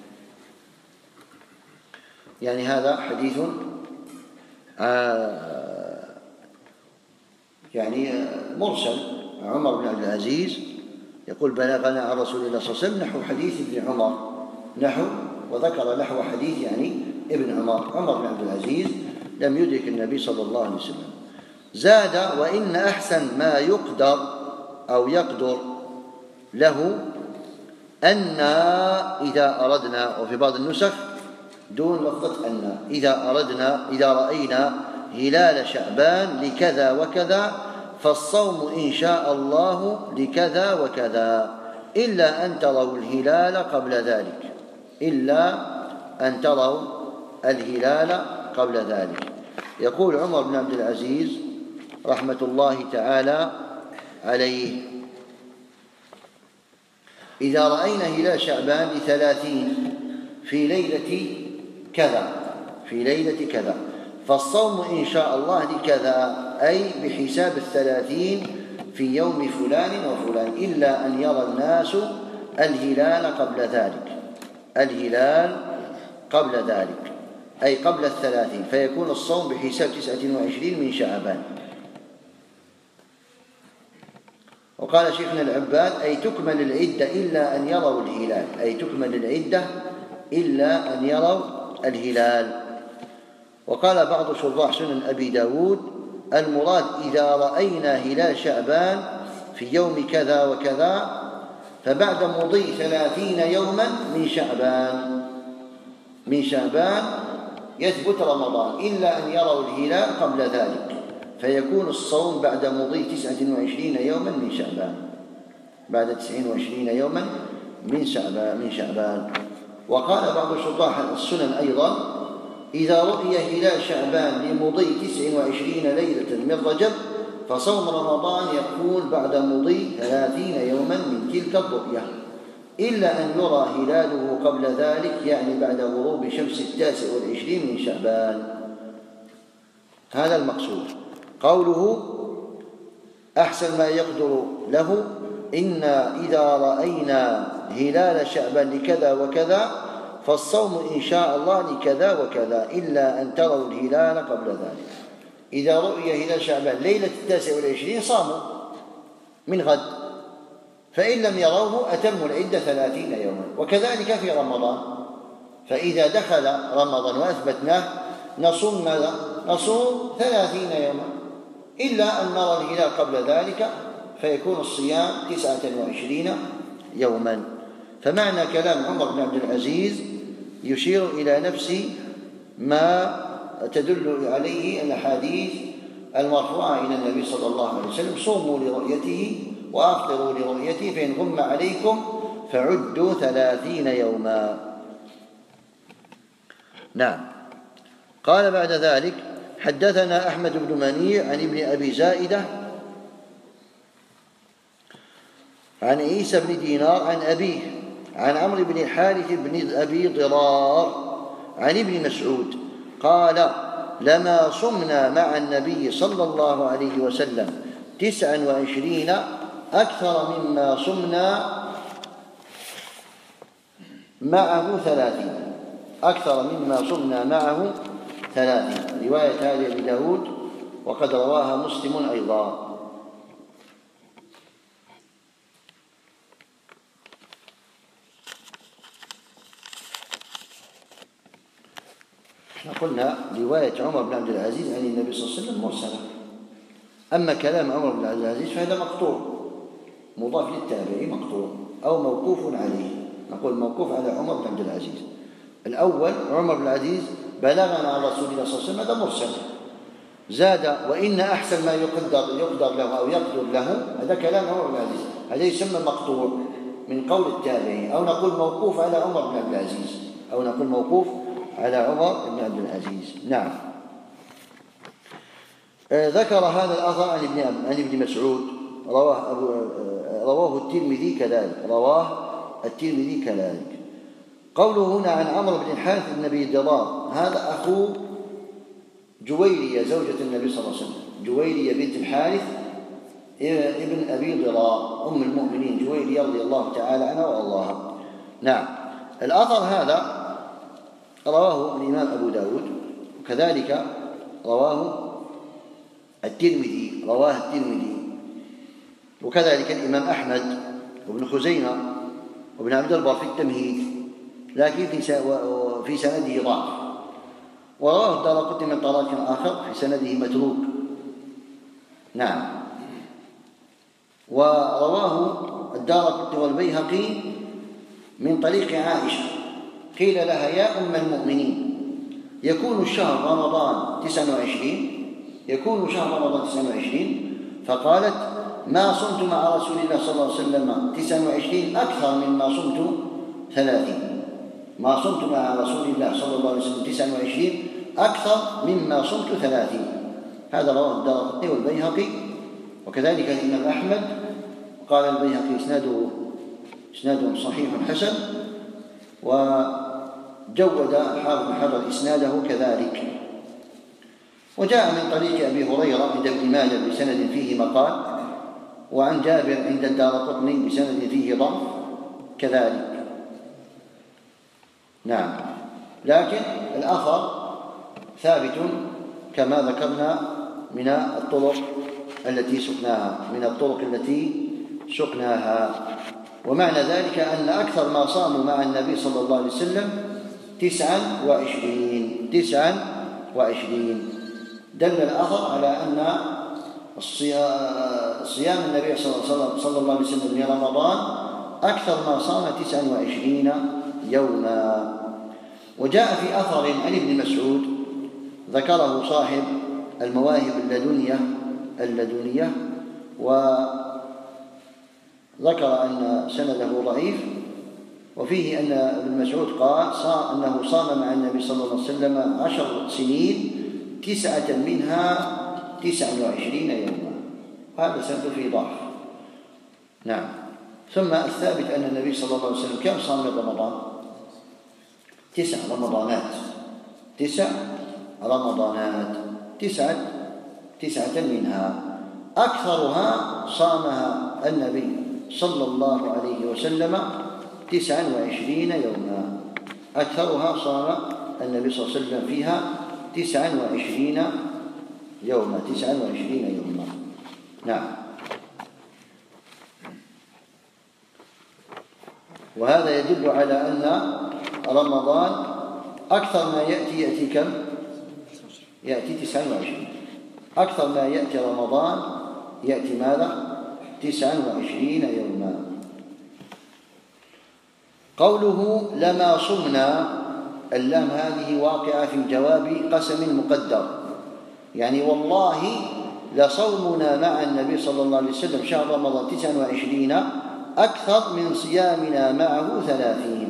يعني هذا حديث آه يعني مرسل. عمر بن عبد العزيز يقول بلغنا عن رسول الله صلى الله عليه وسلم نحو حديث ابن عمر نحو وذكر نحو حديث يعني ابن عمر. عمر بن عبد العزيز لم يدرك النبي صلى الله عليه وسلم. زاد وإن أحسن ما يقدر أو يقدر له أن إذا أردنا، وفي بعض النسخ دون لفظة أن، إذا أردنا إذا رأينا هلال شعبان لكذا وكذا فالصوم إن شاء الله لكذا وكذا إلا أن تروا الهلال قبل ذلك إلا أن تروا الهلال قبل ذلك. يقول عمر بن عبد العزيز رحمة الله تعالى عليه إذا رأينا هلال شعبان لثلاثين في ليلة كذا في ليلة كذا فالصوم إن شاء الله لكذا أي بحساب الثلاثين في يوم فلان وفلان إلا أن يرى الناس الهلال قبل ذلك الهلال قبل ذلك أي قبل الثلاثين فيكون الصوم بحساب تسعة وعشرين من شعبان. وقال شيخنا العباد أي تكمل العدة إلا أن يروا الهلال أي تكمل العدة إلا أن يروا الهلال. وقال بعض شراح سنن أبي داود المراد إذا رأينا هلال شعبان في يوم كذا وكذا فبعد مضي ثلاثين يوما من شعبان من شعبان يثبت رمضان إلا أن يروا الهلال قبل ذلك فيكون الصوم بعد مضي تسعة وعشرين يوما من شعبان، بعد تسعين وعشرين يوما من شعبان من شعبان. وقال بعض شطاح السنن أيضا: إذا رؤي هلال شعبان لمضي تسع وعشرين ليلة من رجب فصوم رمضان يكون بعد مضي ثلاثين يوما من تلك الرؤية، إلا أن يرى هلاله قبل ذلك، يعني بعد غروب شمس التاسع والعشرين من شعبان. هذا المقصود. قوله أحسن ما يقدر له: إن إذا رأينا هلال شعبان لكذا وكذا فالصوم إن شاء الله لكذا وكذا، إلا أن تروا الهلال قبل ذلك. إذا رؤي هلال شعبان ليلة التاسع والعشرين صاموا من غد، فإن لم يروه أتموا العدة ثلاثين يوما. وكذلك في رمضان، فإذا دخل رمضان وأثبتناه نصوم ماذا؟ نصوم ثلاثين يوما، إلا أن نرى الهلال قبل ذلك فيكون الصيام تسعة وعشرين يوما. فمعنى كلام عمر بن عبد العزيز يشير إلى نفس ما تدل عليه الأحاديث المرفوعة إلى النبي صلى الله عليه وسلم: صوموا لرؤيته وأفطروا لرؤيته، فإن غم عليكم فعدوا ثلاثين يوما. نعم. قال بعد ذلك: حدثنا أحمد بن منيع عن ابن أبي زائدة عن عيسى بن دينار عن أبيه عن عمرو بن الحارث بن أبي ضرار عن ابن مسعود قال: لما صمنا مع النبي صلى الله عليه وسلم تسعا وعشرين أكثر مما صمنا معه ثلاثين أكثر مما صمنا معه ثلاثين. رواية هذه أبي داود، وقد رواها مسلم أيضا. قلنا رواية عمر بن عبد العزيز عن النبي صلى الله عليه وسلم مرسلة، أما كلام عمر بن عبد العزيز فهذا مقطوع مضاف للتابعي، مقطوع أو موقوف عليه. نقول موقوف على عمر بن عبد العزيز. الأول عمر بن العزيز بلغنا عن رسول الله صلى الله عليه وسلم، هذا مرسل. زاد: وإن أحسن ما يقدر يقدر له أو يقدر له، هذا كلام عمر بن العزيز، هذا يسمى مقطوع من قول التابعي. أو نقول موقوف على عمر بن عبد العزيز، أو نقول موقوف على عمر بن عبد العزيز. نعم. آه ذكر هذا الأثر عن ابن عن ابن مسعود، رواه أبو آه رواه الترمذي كذلك رواه الترمذي كذلك. قوله هنا عن عمرو بن الحارث بن أبي ضرار، هذا أخو جويرية زوجة النبي صلى الله عليه وسلم، جويرية بنت الحارث ابن أبي ضرار أم المؤمنين جويرية رضي الله تعالى عنها وأرضاها. نعم. الأثر هذا رواه الإمام أبو داود، وكذلك رواه الترمذي رواه الترمذي وكذلك الإمام أحمد وابن خزيمة وابن عبد البر في التمهيد، لكن في سنده ضعف. ورواه الدارقطني من طريق آخر في سنده متروك. نعم. ورواه الدارقطني والبيهقي من طريق عائشة، قيل لها: يا أم المؤمنين، يكون شهر رمضان تسعة وعشرين يكون شهر رمضان تسعة وعشرين فقالت: ما صمت مع رسول الله صلى الله عليه وسلم تسعة وعشرين أكثر مما صمت ثلاثين ما صمت مع رسول الله صلى الله عليه وسلم تسعة وعشرين أكثر مما صمت ثلاثين. هذا رواه الدارقطني والبيهقي، وكذلك الإمام أحمد. قال البيهقي: إسناده إسناده صحيح حسن، وجود حافظ بن حجر إسناده كذلك. وجاء من طريق أبي هريرة عند ابن ماجه بسند فيه مقال، وعن جابر عند الدارقطني بسند فيه ضعف كذلك. نعم. لكن الأثر ثابت كما ذكرنا من الطرق التي سقناها من الطرق التي سقناها ومعنى ذلك أن أكثر ما صاموا مع النبي صلى الله عليه وسلم تسعا وعشرين تسعا وعشرين دل الأثر على أن صيام النبي صلى الله عليه وسلم من رمضان أكثر ما صام تسعا وعشرين يوما. وجاء في أثر عن ابن مسعود ذكره صاحب المواهب اللدنية اللدنية وذكر أن سنده ضعيف، وفيه أن ابن مسعود قال أنه صام مع النبي صلى الله عليه وسلم عشر سنين تسعة منها تسعة وعشرين يوما، هذا سند فيه ضعف. نعم. ثم الثابت أن النبي صلى الله عليه وسلم كم صام من رمضان؟ تسع رمضانات تسع رمضانات تسعة تسعة منها أكثرها صامها النبي صلى الله عليه وسلم تسعا وعشرين يوما، أكثرها صام النبي صلى الله عليه وسلم فيها تسعا وعشرين يوما تسعا وعشرين يوما. نعم. وهذا يدل على أن رمضان أكثر ما يأتي يأتي كم؟ يأتي تسعا وعشرين. أكثر ما يأتي رمضان يأتي ماذا؟ تسعا وعشرين يوما. قوله لما صمنا، اللام هذه واقعة في جواب قسم مقدر، يعني والله لصومنا مع النبي صلى الله عليه وسلم شهر رمضان تسعا وعشرين أكثر من صيامنا معه ثلاثين.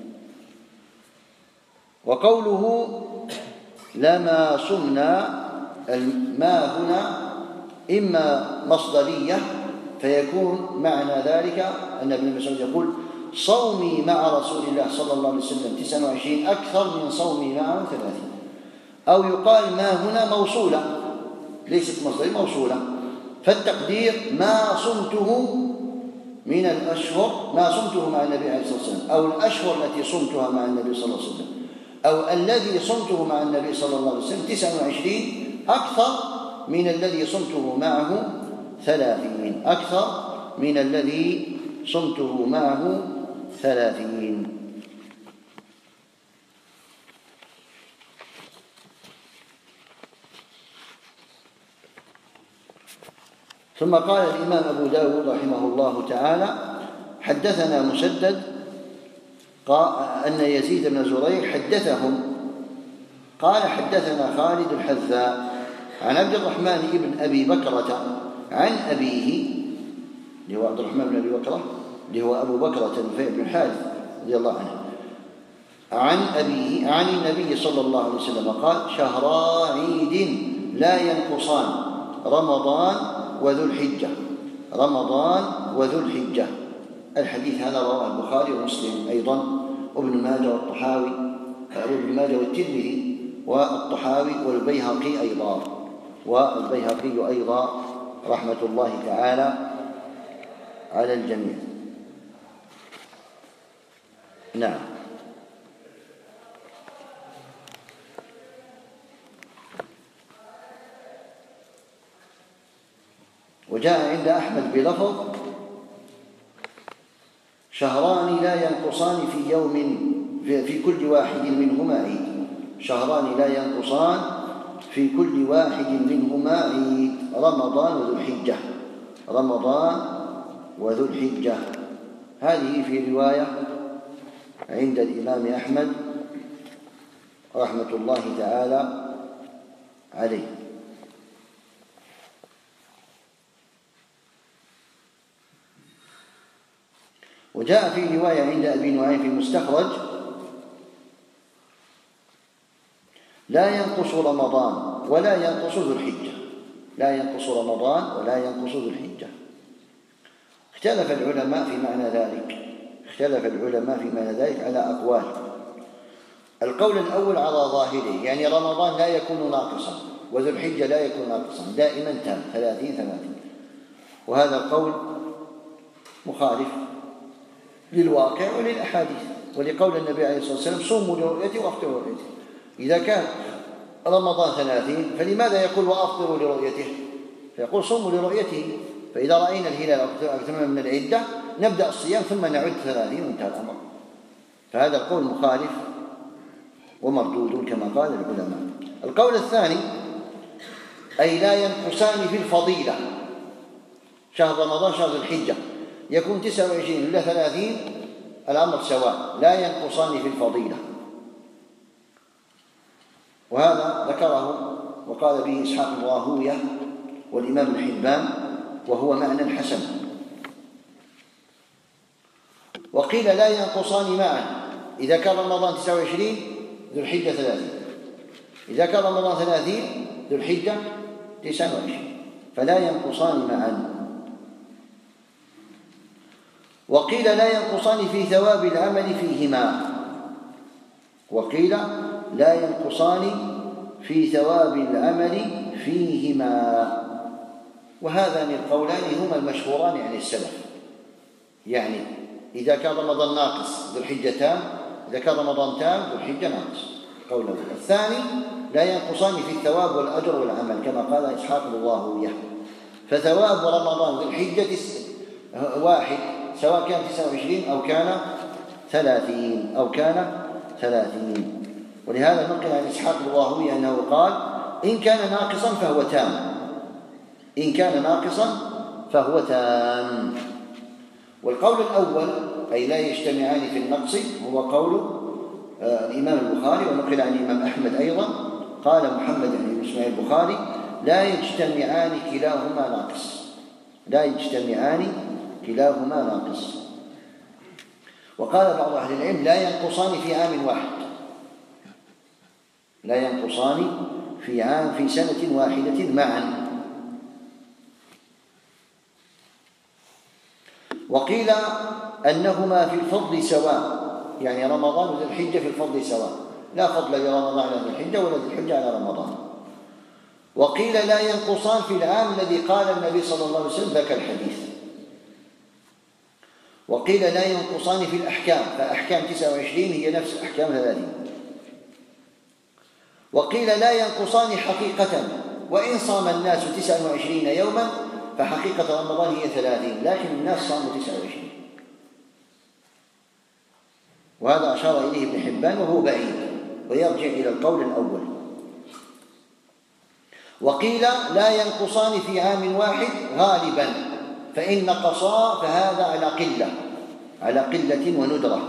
وقوله لما صمنا، ما هنا إما مصدرية فيكون معنى ذلك أن ابن مسعود يقول صومي مع رسول الله صلى الله عليه وسلم تسعة وعشرين أكثر من صومي معه ثلاثين، أو يقال ما هنا موصولة ليست مصدرية موصولة، فالتقدير ما صمته من الأشهر ما صمته مع النبي عليه الصلاة والسلام، أو الأشهر التي صمتها مع النبي صلى الله عليه وسلم، أو الذي صمته مع النبي صلى الله عليه وسلم تسعة وعشرين أكثر من الذي صمته معه ثلاثين أكثر من الذي صمته معه ثلاثين. ثم قال الإمام أبو داود رحمه الله تعالى حدثنا مسدد قال أن يزيد بن زريع حدثهم قال حدثنا خالد الحذاء عن عبد الرحمن بن أبي بكرة عن أبيه اللي هو عبد الرحمن بن أبي بكرة اللي هو أبو بكرة بن الحارث رضي الله عنه عن أبيه عن النبي صلى الله عليه وسلم قال شهرا عيد لا ينقصان رمضان وذو الحجة رمضان وذو الحجة. الحديث هذا رواه البخاري ومسلم أيضا وابن ماجه والطحاوي وابن ماجه والترمذي والطحاوي والبيهقي أيضا والبيهقي أيضا رحمة الله تعالى على الجميع. نعم. وجاء عند أحمد بلفظ شهران لا ينقصان في يوم في, في كل واحد منهما عيد شهران لا ينقصان في كل واحد منهما عيد رمضان وذو الحجة رمضان وذو الحجة. هذه في رواية عند الإمام أحمد رحمة الله تعالى عليه. وجاء في رواية عند أبي نعيم في المستخرج لا ينقص رمضان ولا ينقص ذو الحجة لا ينقص رمضان ولا ينقص ذو الحجة. اختلف العلماء في معنى ذلك اختلف العلماء في معنى ذلك على أقوال. القول الأول على ظاهره يعني رمضان لا يكون ناقصا وذو الحجة لا يكون ناقصا دائما تام ثلاثين ثلاثين، وهذا القول مخالف للواقع وللأحاديث ولقول النبي عليه الصلاة والسلام صوموا لرؤيته وافطروا لرؤيته. إذا كان رمضان ثلاثين فلماذا يقول وافطروا لرؤيته؟ فيقول صوموا لرؤيته، فإذا رأينا الهلال أكثر من العدة نبدأ الصيام ثم نعد ثلاثين وانتهى الأمر. فهذا القول مخالف ومردود كما قال العلماء. القول الثاني أي لا ينقصان في الفضيلة شهر رمضان شهر الحجة يكون تسعة وعشرين إلى ثلاثين الأمر سواء لا ينقصان في الفضيلة، وهذا ذكره وقال به إسحاق بن راهوية والإمام ابن حبان، وهو معنى حسن. وقيل لا ينقصان معا، إذا كان رمضان تسعة وعشرين ذو الحجة ثلاثين، إذا كان رمضان ثلاثين ذو الحجة تسعة وعشرين، فلا ينقصان معا. وقيل لا ينقصان في ثواب العمل فيهما، وقيل لا ينقصان في ثواب العمل فيهما، وهذان القولان هما المشهوران عن السلف. يعني إذا كان رمضان ناقص ذو الحجة تام، إذا كان رمضان تام ذو الحجة ناقص، قول الأول. الثاني لا ينقصان في الثواب والأجر والعمل، كما قال إسحاق بن راهوية. فثواب رمضان ذو الحجة واحد، سواء كان تسعة وعشرين أو كان ثلاثين أو كان ثلاثين. ولهذا نقل عن إسحاق بن راهوية أنه قال: إن كان ناقصا فهو تام، إن كان ناقصا فهو تام. والقول الأول أي لا يجتمعان في النقص هو قول آه الإمام البخاري، ونقل عن الإمام أحمد أيضا، قال محمد بن إسماعيل البخاري: لا يجتمعان كلاهما ناقص، لا يجتمعان كلاهما ناقص. وقال بعض أهل العلم: لا ينقصان في عام واحد، لا ينقصان في عام في سنة واحدة معا. وقيل أنهما في الفضل سواء، يعني رمضان وذي الحجة في الفضل سواء، لا فضل لرمضان على ذي الحجة ولا ذي الحجة على رمضان. وقيل لا ينقصان في العام الذي قال النبي صلى الله عليه وسلم ذاك الحديث. وقيل لا ينقصان في الأحكام، فأحكام تسعة وعشرين هي نفس أحكام ثلاثين. وقيل لا ينقصان حقيقة، وإن صام الناس تسعة وعشرين يوما فحقيقة رمضان هي ثلاثين، لكن الناس صاموا تسعة وعشرين. وهذا أشار إليه ابن حبان وهو بعيد، ويرجع إلى القول الأول. وقيل لا ينقصان في عام واحد غالبا، فإن نقصا فهذا على قلة، على قلة وندرة.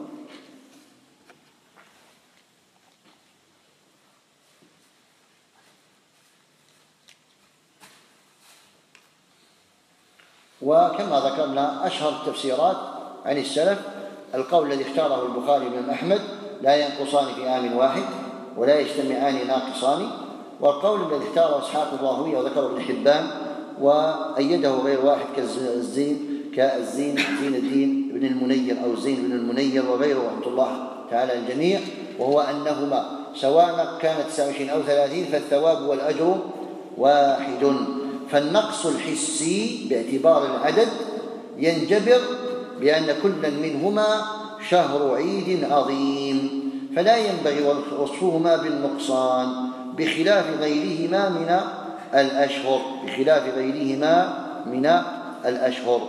وكما ذكرنا أشهر التفسيرات عن السلف القول الذي اختاره البخاري بن أحمد: لا ينقصان في عام واحد ولا يجتمعان ناقصان. والقول الذي اختاره إسحاق بن راهوية وذكره ابن حبان وأيده غير واحد كالزين كالزين زين الدين بن المنير أو زين بن المنير وغيره رحمة الله تعالى الجميع، وهو أنهما سواء كانت تسعة وعشرين أو ثلاثين فالثواب والأجر واحد. فالنقص الحسي باعتبار العدد ينجبر بأن كل منهما شهر عيد عظيم، فلا ينبغي وصفهما بالنقصان بخلاف غيرهما من الأشهر، بخلاف غيرهما من الأشهر،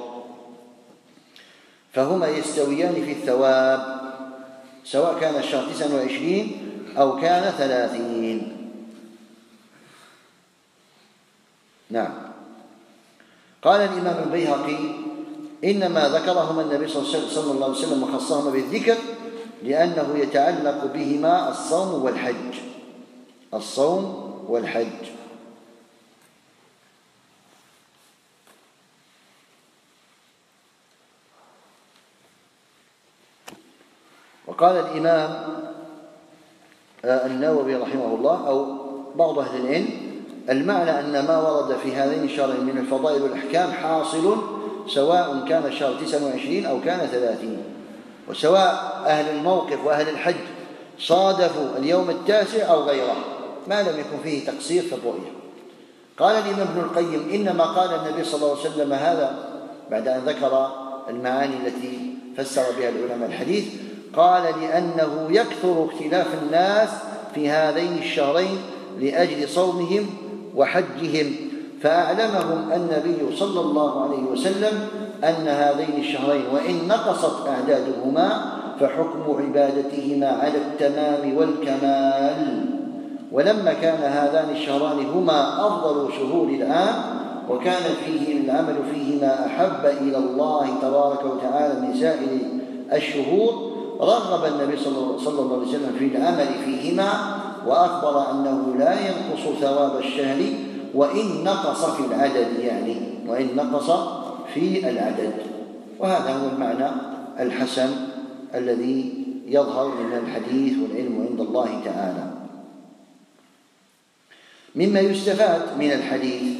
فهما يستويان في الثواب سواء كان الشهر تسعة وعشرين أو كان ثلاثين. نعم. قال الإمام البيهقي: إنما ذكرهما النبي صلى الله عليه وسلم وخصهما بالذكر لأنه يتعلق بهما الصوم والحج، الصوم والحج. وقال الإمام النووي رحمه الله أو بعض أهل العلم: المعنى أن ما ورد في هذين الشهرين من الفضائل والأحكام حاصل سواء كان الشهر تسعة وعشرين أو كان ثلاثين، وسواء أهل الموقف وأهل الحج صادفوا اليوم التاسع أو غيره ما لم يكن فيه تقصير في الرؤية. قال الإمام ابن القيم: إنما قال النبي صلى الله عليه وسلم هذا بعد أن ذكر المعاني التي فسر بها العلماء الحديث، قال لأنه يكثر اختلاف الناس في هذين الشهرين لأجل صومهم وحجهم، فأعلمهم النبي صلى الله عليه وسلم أن هذين الشهرين وإن نقصت أعدادهما فحكم عبادتهما على التمام والكمال. ولما كان هذان الشهران هما أفضل شهور العام وكان فيه العمل فيهما أحب إلى الله تبارك وتعالى من سائر الشهور، رغب النبي صلى الله عليه وسلم في العمل فيهما، وأخبر أنه لا ينقص ثواب الشهر وإن نقص في العدد، يعني وإن نقص في العدد. وهذا هو المعنى الحسن الذي يظهر من الحديث، والعلم عند الله تعالى. مما يستفاد من الحديث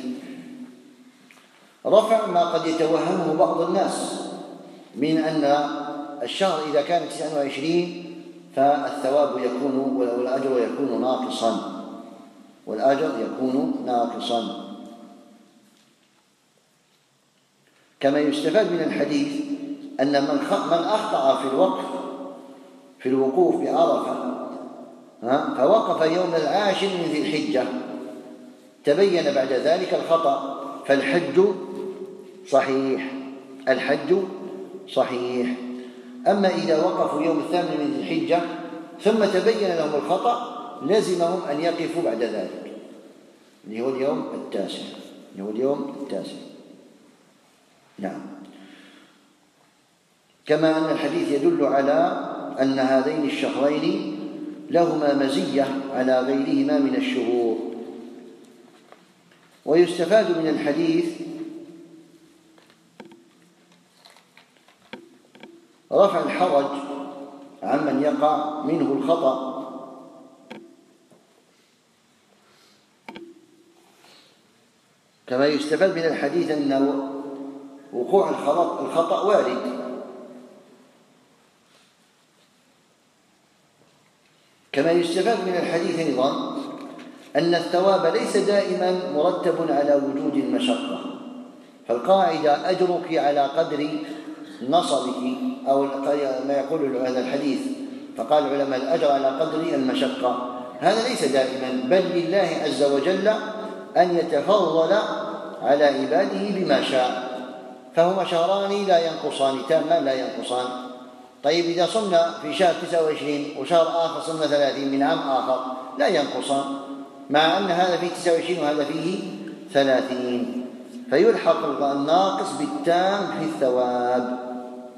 رفع ما قد يتوهمه بعض الناس من أن الشهر إذا كان تسعة وعشرين فالثواب يكون والأجر يكون ناقصا، والأجر يكون ناقصا. كما يستفاد من الحديث أن من من أخطأ في الوقف في الوقوف بعرفة فوقف يوم العاشر من ذي الحجة تبين بعد ذلك الخطأ، فالحج صحيح، الحج صحيح. أما إذا وقفوا يوم الثامن من ذي الحجة ثم تبين لهم الخطأ لزمهم أن يقفوا بعد ذلك، اللي هو اليوم التاسع، اللي هو اليوم التاسع. نعم. كما أن الحديث يدل على أن هذين الشهرين لهما مزية على غيرهما من الشهور. ويستفاد من الحديث رفع الحرج عمن يقع منه الخطأ، كما يستفاد من الحديث أن وقوع الخطأ وارد. كما يستفاد من الحديث أيضا أن الثواب ليس دائما مرتب على وجود المشقة، فالقاعدة أجرك على قدر نصبك، أو ما يقول هذا الحديث فقال العلماء الأجر على قدر المشقة، هذا ليس دائما، بل لله عز وجل أن يتفضل على عباده بما شاء. فهما شهران لا ينقصان، تامان لا ينقصان. طيب إذا صمنا في شهر تسعة وعشرين وشهر آخر صمنا ثلاثين من عام آخر لا ينقصان، مع أن هذا فيه تسعة وعشرين وهذا فيه ثلاثين، فيلحق الناقص بالتام في الثواب.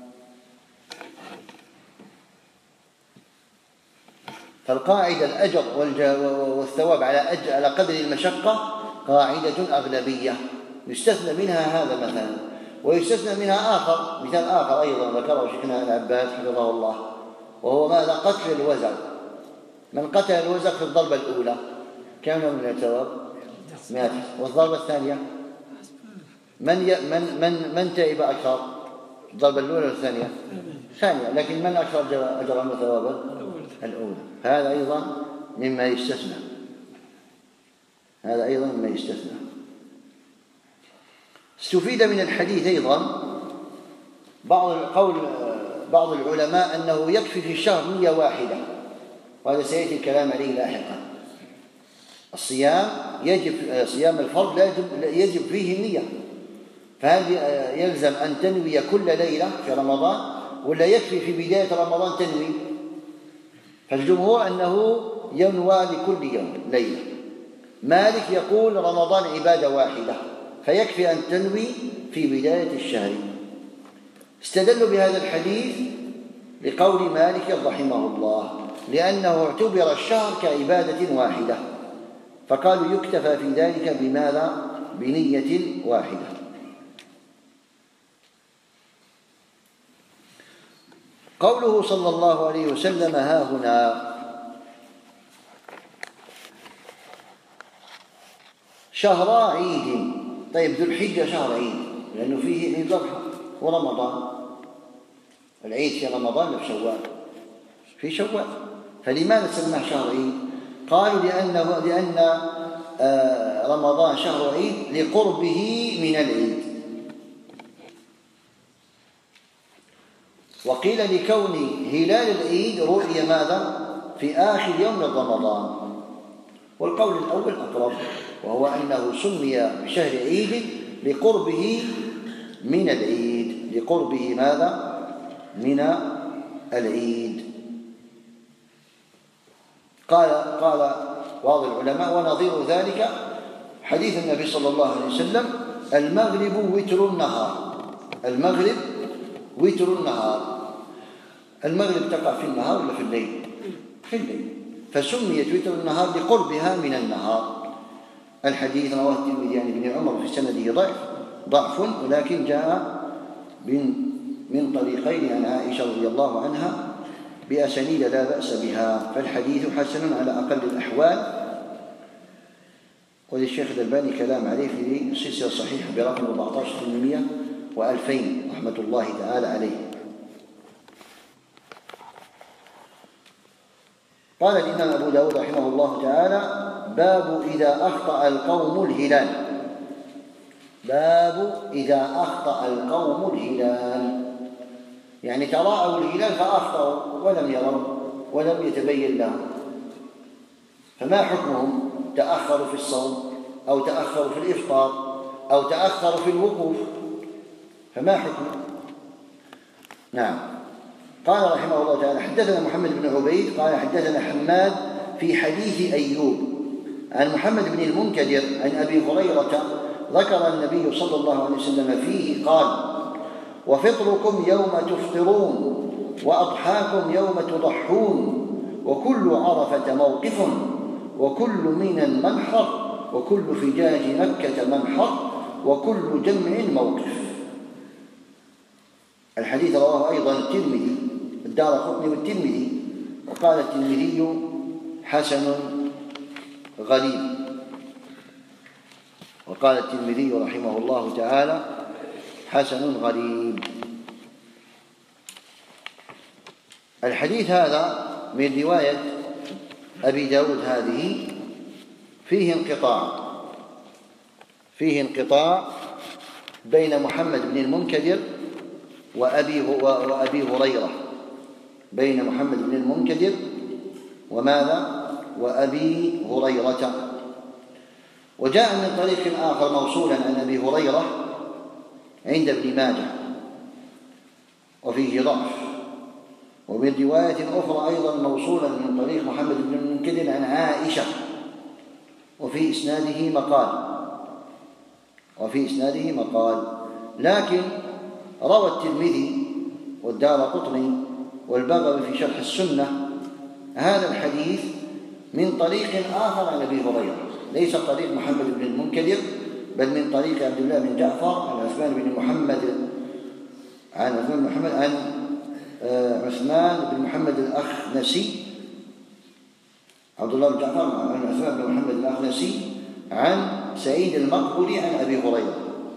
فالقاعدة الأجر والثواب على على قدر المشقة قاعدة أغلبية، يستثنى منها هذا مثلا، ويستثنى منها آخر، مثال آخر أيضا ذكره شيخنا العباد حفظه الله، وهو ماذا؟ قتل الوزغ. من قتل الوزغ في الضربة الأولى كم من الثواب؟ مئة. والضربة الثانية من من من من تائب أكثر؟ الضربة الأولى والثانية؟ ثانية. لكن من أكثر أجرا وثوابا؟ الأولى. هذا أيضا مما يستثنى، هذا أيضا مما يستثنى. استفيد من الحديث أيضا بعض قول بعض العلماء أنه يكفي في الشهر نية واحدة، وهذا سيأتي الكلام عليه لاحقا. الصيام يجب صيام الفرض لا يجب فيه النية، فهل يلزم أن تنوي كل ليلة في رمضان ولا يكفي في بداية رمضان تنوي؟ فالجمهور أنه ينوى لكل يوم ليلة. مالك يقول رمضان عبادة واحدة فيكفي أن تنوي في بداية الشهر. استدلوا بهذا الحديث لقول مالك رحمه الله، لأنه اعتبر الشهر كعبادة واحدة، فقالوا يكتفى في ذلك بماذا؟ بنية واحدة. قوله صلى الله عليه وسلم ها هنا شهر عيد. طيب ذو الحجة شهر عيد لأنه فيه عيد الأضحى ورمضان. العيد في رمضان في شوال، في شوال، فلماذا سماه شهر عيد؟ قالوا لأنه لأن رمضان شهر عيد لقربه من العيد، وقيل لكون هلال العيد رؤية ماذا؟ في آخر يوم من رمضان. والقول الأول أقرب، وهو أنه سمي بشهر عيد لقربه من العيد، لقربه ماذا؟ من العيد. قال قال بعض العلماء ونظير ذلك حديث النبي صلى الله عليه وسلم المغرب وتر النهار، المغرب وتر النهار. المغرب تقع في النهار ولا في الليل؟ في الليل، فسميت وتر النهار لقربها من النهار. الحديث رواه الترمذي عن ابن عمر في سنده ضعف ضعف ولكن جاء من من طريقين عن عائشة رضي الله عنها بأسانيد لا بأس بها، فالحديث حسن على أقل الأحوال. وللشيخ الألباني كلام عليه في السلسلة الصحيحة برقم أربعة عشر ثمانمائة وألفين رحمة الله تعالى عليه. قال الإمام أبو داود رحمه الله تعالى: باب إذا أخطأ القوم الهلال. باب إذا أخطأ القوم الهلال، يعني تراءوا الهلال فأخطأوا ولم يروا ولم يتبين لهم، فما حكمهم؟ تأخروا في الصوم أو تأخروا في الإفطار أو تأخروا في الوقوف، فما حكم؟ نعم. قال رحمه الله تعالى: حدثنا محمد بن عبيد قال حدثنا حماد في حديث أيوب عن محمد بن المنكدر عن أبي هريرة ذكر النبي صلى الله عليه وسلم فيه قال: وفطركم يوم تفطرون وأضحاكم يوم تضحون وكل عرفة موقف وكل منى منحر وكل فجاج مكة منحر وكل جمع موقف. الحديث رواه أيضا الترمذي الدارقطني والترمذي، وقال الترمذي حسن غريب. وقال الترمذي رحمه الله تعالى حسن غريب. الحديث هذا من رواية أبي داود هذه فيه انقطاع فيه انقطاع بين محمد بن المنكدر وأبي وأبي هريرة، بين محمد بن المنكدر وماذا؟ وأبي هريرة. وجاء من طريق آخر موصولا عن أبي هريرة عند ابن ماجه وفيه ضعف، ومن رواية أخرى أيضا موصولا من طريق محمد بن المنكدر عن عائشة وفي إسناده مقال وفي إسناده مقال لكن روى الترمذي والدارقطني والبغوي في شرح السنة هذا الحديث من طريق آخر عن أبي هريرة، ليس طريق محمد بن المنكدر بل من طريق عبد الله بن جعفر عن عثمان بن محمد عن عثمان بن محمد عن عثمان بن محمد الأخنسي عبد الله بن جعفر عن عثمان بن محمد الأخنسي عن سعيد المقبري عن أبي هريرة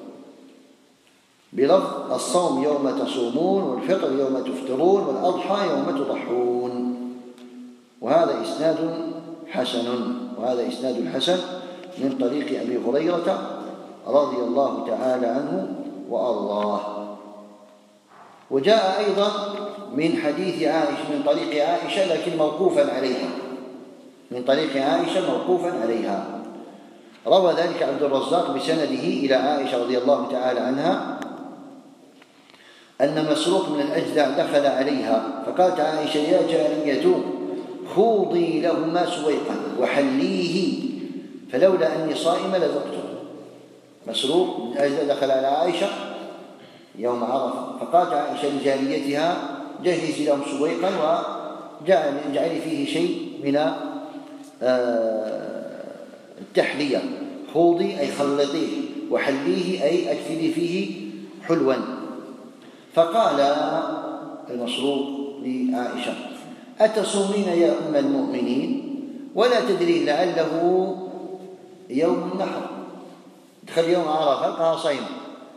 بلفظ: الصوم يوم تصومون والفطر يوم تفطرون والأضحى يوم تضحون. وهذا إسناد حسن وهذا إسناد حسن من طريق أبي هريرة رضي الله تعالى عنه وأرضاه. وجاء أيضا من حديث عائشة من طريق عائشة لكن موقوفا عليها من طريق عائشة موقوفا عليها روى ذلك عبد الرزاق بسنده إلى عائشة رضي الله تعالى عنها أن مسروق من الأجدع دخل عليها فقالت عائشة: يا جارية خوضي لهما سويقا وحليه فلولا أني صائمة لذقته. مسروق من الأجدع دخل على عائشة يوم عرفة فقالت عائشة لجاريتها: جهزي لهم سويقا وجعلي فيه شيء من التحلية. خوضي أي خلطيه وحليه أي أكثري فيه حلوا. فقال المسروق لعائشة: أتصومين يا أم المؤمنين ولا تدرين لعله يوم النحر؟ دخل يوم عرفة قال صيم،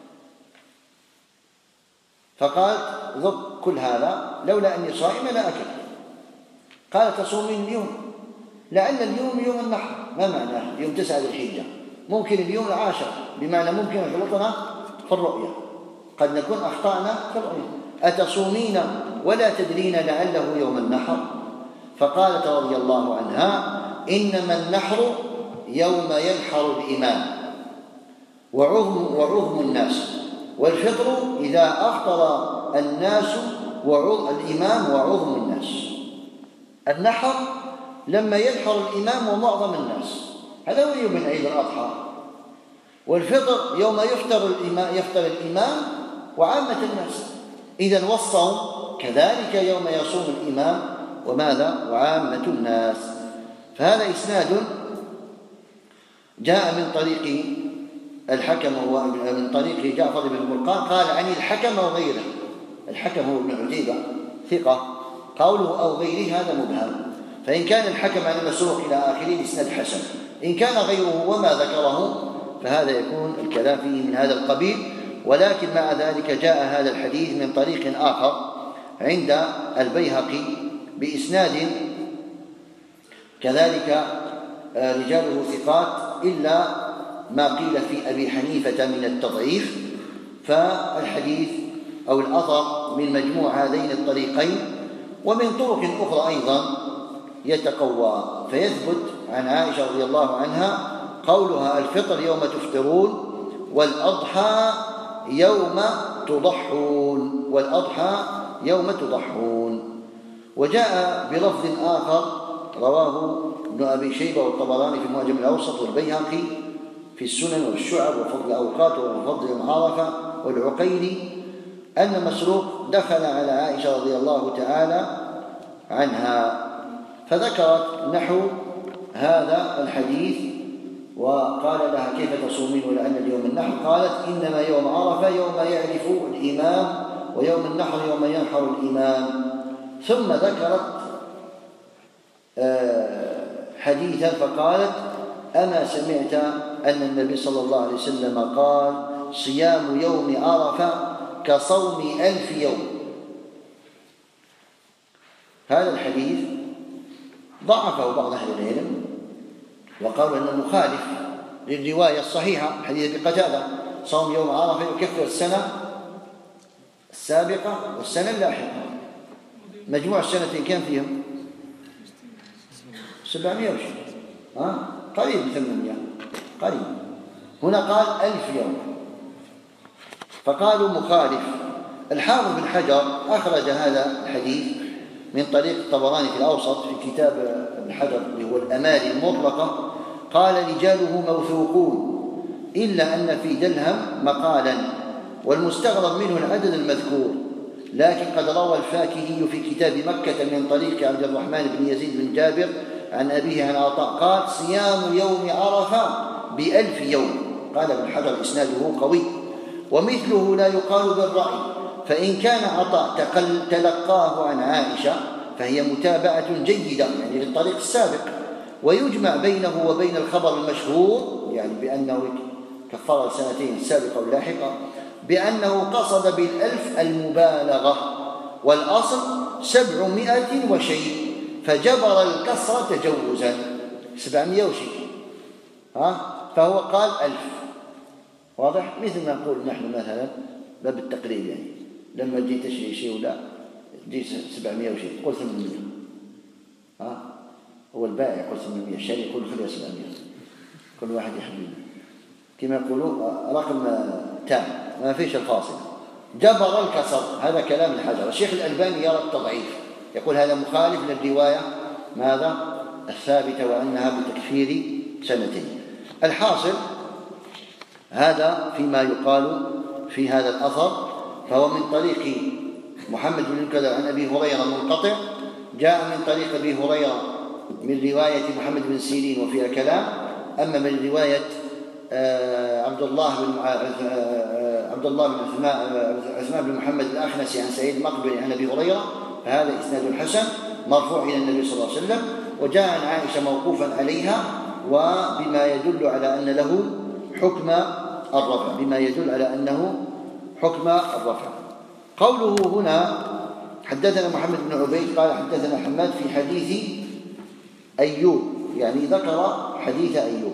فقالت: ذق كل هذا لولا أني صائمة لا أكل. قال: تصومين اليوم؟ لعل اليوم يوم النحر. ما معناه يوم تسعة ذي الحجة؟ ممكن اليوم العاشر، بمعنى ممكن غلطنا في الرؤية، قد نكون أخطأنا في الرؤية. أتصومين ولا تدرين لعله يوم النحر؟ فقالت رضي الله عنها: إنما النحر يوم ينحر الإمام وعظم, وعظم الناس، والفطر إذا أفطر الناس الإمام وعظم الناس. النحر لما ينحر الإمام ومعظم الناس، هذا هو يوم عيد الأضحى. والفطر يوم يفطر الإمام, يفطر الإمام وعامة الناس. إذن والصوم كذلك يوم يصوم الإمام وماذا وعامة الناس. فهذا إسناد جاء من طريق الحكم من طريق جعفر بن برقان قال عن الحكم وغيره. الحكم هو ابن عتيبة ثقة، قوله أو غيره هذا مبهم، فإن كان الحكم عن مسروق إلى آخره إسناد حسن، إن كان غيره وما ذكره فهذا يكون الكلام فيه من هذا القبيل. ولكن مع ذلك جاء هذا الحديث من طريق آخر عند البيهقي بإسناد كذلك رجاله ثقات إلا ما قيل في أبي حنيفة من التضعيف. فالحديث أو الأثر من مجموع هذين الطريقين ومن طرق أخرى أيضا يتقوى، فيثبت عن عائشة رضي الله عنها قولها الفطر يوم تفطرون والأضحى يوم تضحون والأضحى يوم تضحون. وجاء بلفظ آخر رواه ابن أبي شيبة والطبراني في المعجم الأوسط والبيهقي في السنن والشعب وفضل الأوقات وفضل المعرفة والعقيلي أن مسروق دخل على عائشة رضي الله تعالى عنها فذكرت نحو هذا الحديث وقال لها كيف تصومين ولأن اليوم النحر؟ قالت إنما يوم عرفة يوم يعرف الإمام ويوم النحر يوم ينحر الإمام. ثم ذكرت حديثا فقالت أما سمعت أن النبي صلى الله عليه وسلم قال صيام يوم عرفة كصوم ألف يوم. هذا الحديث ضعفه بعض أهل العلم وقالوا أنه مخالف للرواية الصحيحة حديث أبي قتادة صوم يوم عرفة يكفر السنة السابقة والسنة اللاحقة. مجموع السنتين كم فيهم؟ سبعمائة وشيء ها قريب ثمانمائة قريب. هنا قال ألف يوم فقالوا مخالف. الحافظ بن حجر أخرج هذا الحديث من طريق الطبراني في الأوسط في كتاب ابن حجر اللي هو الأمالي المطلقة قال رجاله موثوقون إلا أن في دلهم مقالا والمستغرب منه العدد المذكور، لكن قد روى الفاكهي في كتاب مكة من طريق عبد الرحمن بن يزيد بن جابر عن أبيه عن عطاء قال صيام يوم عرفة بألف يوم. قال ابن حجر إسناده قوي ومثله لا يقال بالرأي، فإن كان عطاء تلقاه عن عائشة فهي متابعة جيدة يعني للطريق السابق، ويجمع بينه وبين الخبر المشهور يعني بأنه كفر السنتين السابقة واللاحقة بأنه قصد بالألف المبالغة والأصل سبعمائة وشيء فجبر الكسر تجوزا سبعمائة وشيء ها فهو قال ألف. واضح؟ مثل ما نقول نحن مثلا باب التقريب يعني لما تجي تشري شيء ولا تجي سبعمائة وشيء تقول ثمانمائة ها هو البائع يقول ثمانمائة الشاري يقول خليها سبعمائة كل واحد يحبين كما يقولوا رقم تام ما فيش الفاصل جبر الكسر. هذا كلام الحجر. الشيخ الألباني يرى التضعيف يقول هذا مخالف للرواية ماذا الثابتة وأنها بتكفير سنتين. الحاصل هذا فيما يقال في هذا الأثر فهو من طريق محمد بن المنكدر عن أبي هريرة منقطع، جاء من طريق أبي هريرة من رواية محمد بن سيرين وفيها كلام. أما من رواية عبد الله بن عبد الله بن عثمان بن محمد الأخنسي عن سعيد المقبري عن أبي هريرة فهذا إسناد حسن مرفوع إلى النبي صلى الله عليه وسلم، وجاء عن عائشة موقوفا عليها وبما يدل على أن له حكم الرفع بما يدل على أنه حكم الرفع. قوله هنا حدثنا محمد بن عبيد قال حدثنا حماد في حديث أيوب يعني ذكر حديث أيوب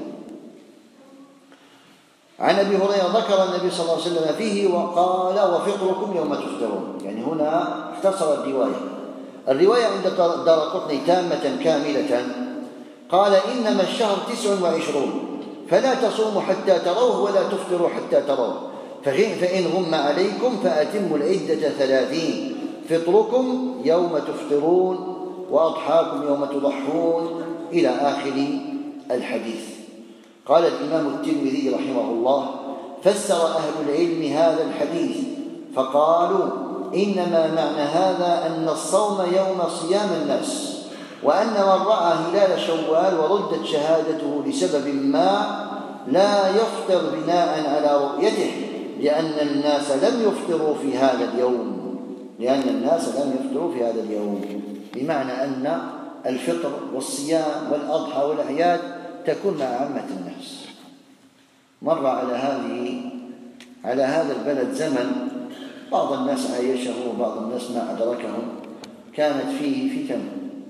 عن أبي هريرة ذكر النبي صلى الله عليه وسلم فيه وقال وفطركم يوم تفطرون. يعني هنا اختصر الرواية. الرواية عند الدارقطني تامة كاملة قال إنما الشهر تسع وعشرون فلا تصوموا حتى تروه ولا تفطروا حتى تروه فإن غم عليكم فأتموا العدة ثلاثين فطركم يوم تفطرون وأضحاكم يوم تضحون إلى آخر الحديث. قال الإمام الترمذي رحمه الله فسر أهل العلم هذا الحديث فقالوا إنما معنى هذا أن الصوم يوم صيام الناس، وأن من رأى هلال شوال وردت شهادته لسبب ما لا يفطر بناء على رؤيته، لأن الناس لم يفطروا في هذا اليوم لأن الناس لم يفطروا في هذا اليوم بمعنى أن الفطر والصيام والأضحى والأعياد تكون مع عامة الناس. مر على هذه على هذا البلد زمن بعض الناس عايشه وبعض الناس ما أدركهم، كانت فيه فتن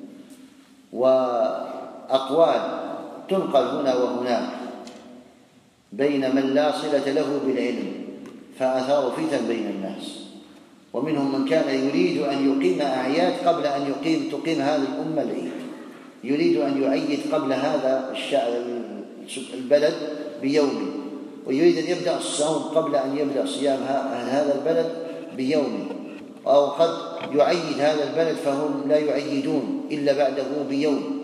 وأقوال تنقل هنا وهناك بين من لا صلة له بالعلم، فأثاروا فتن بين الناس، ومنهم من كان يريد أن يقيم أعياد قبل أن يقيم تقيم هذه الأمة العيد، يريد أن يعيد قبل هذا البلد بيوم، ويريد أن يبدأ الصوم قبل أن يبدأ صيام هذا البلد بيوم، أو قد يعيد هذا البلد فهم لا يعيدون إلا بعده بيوم،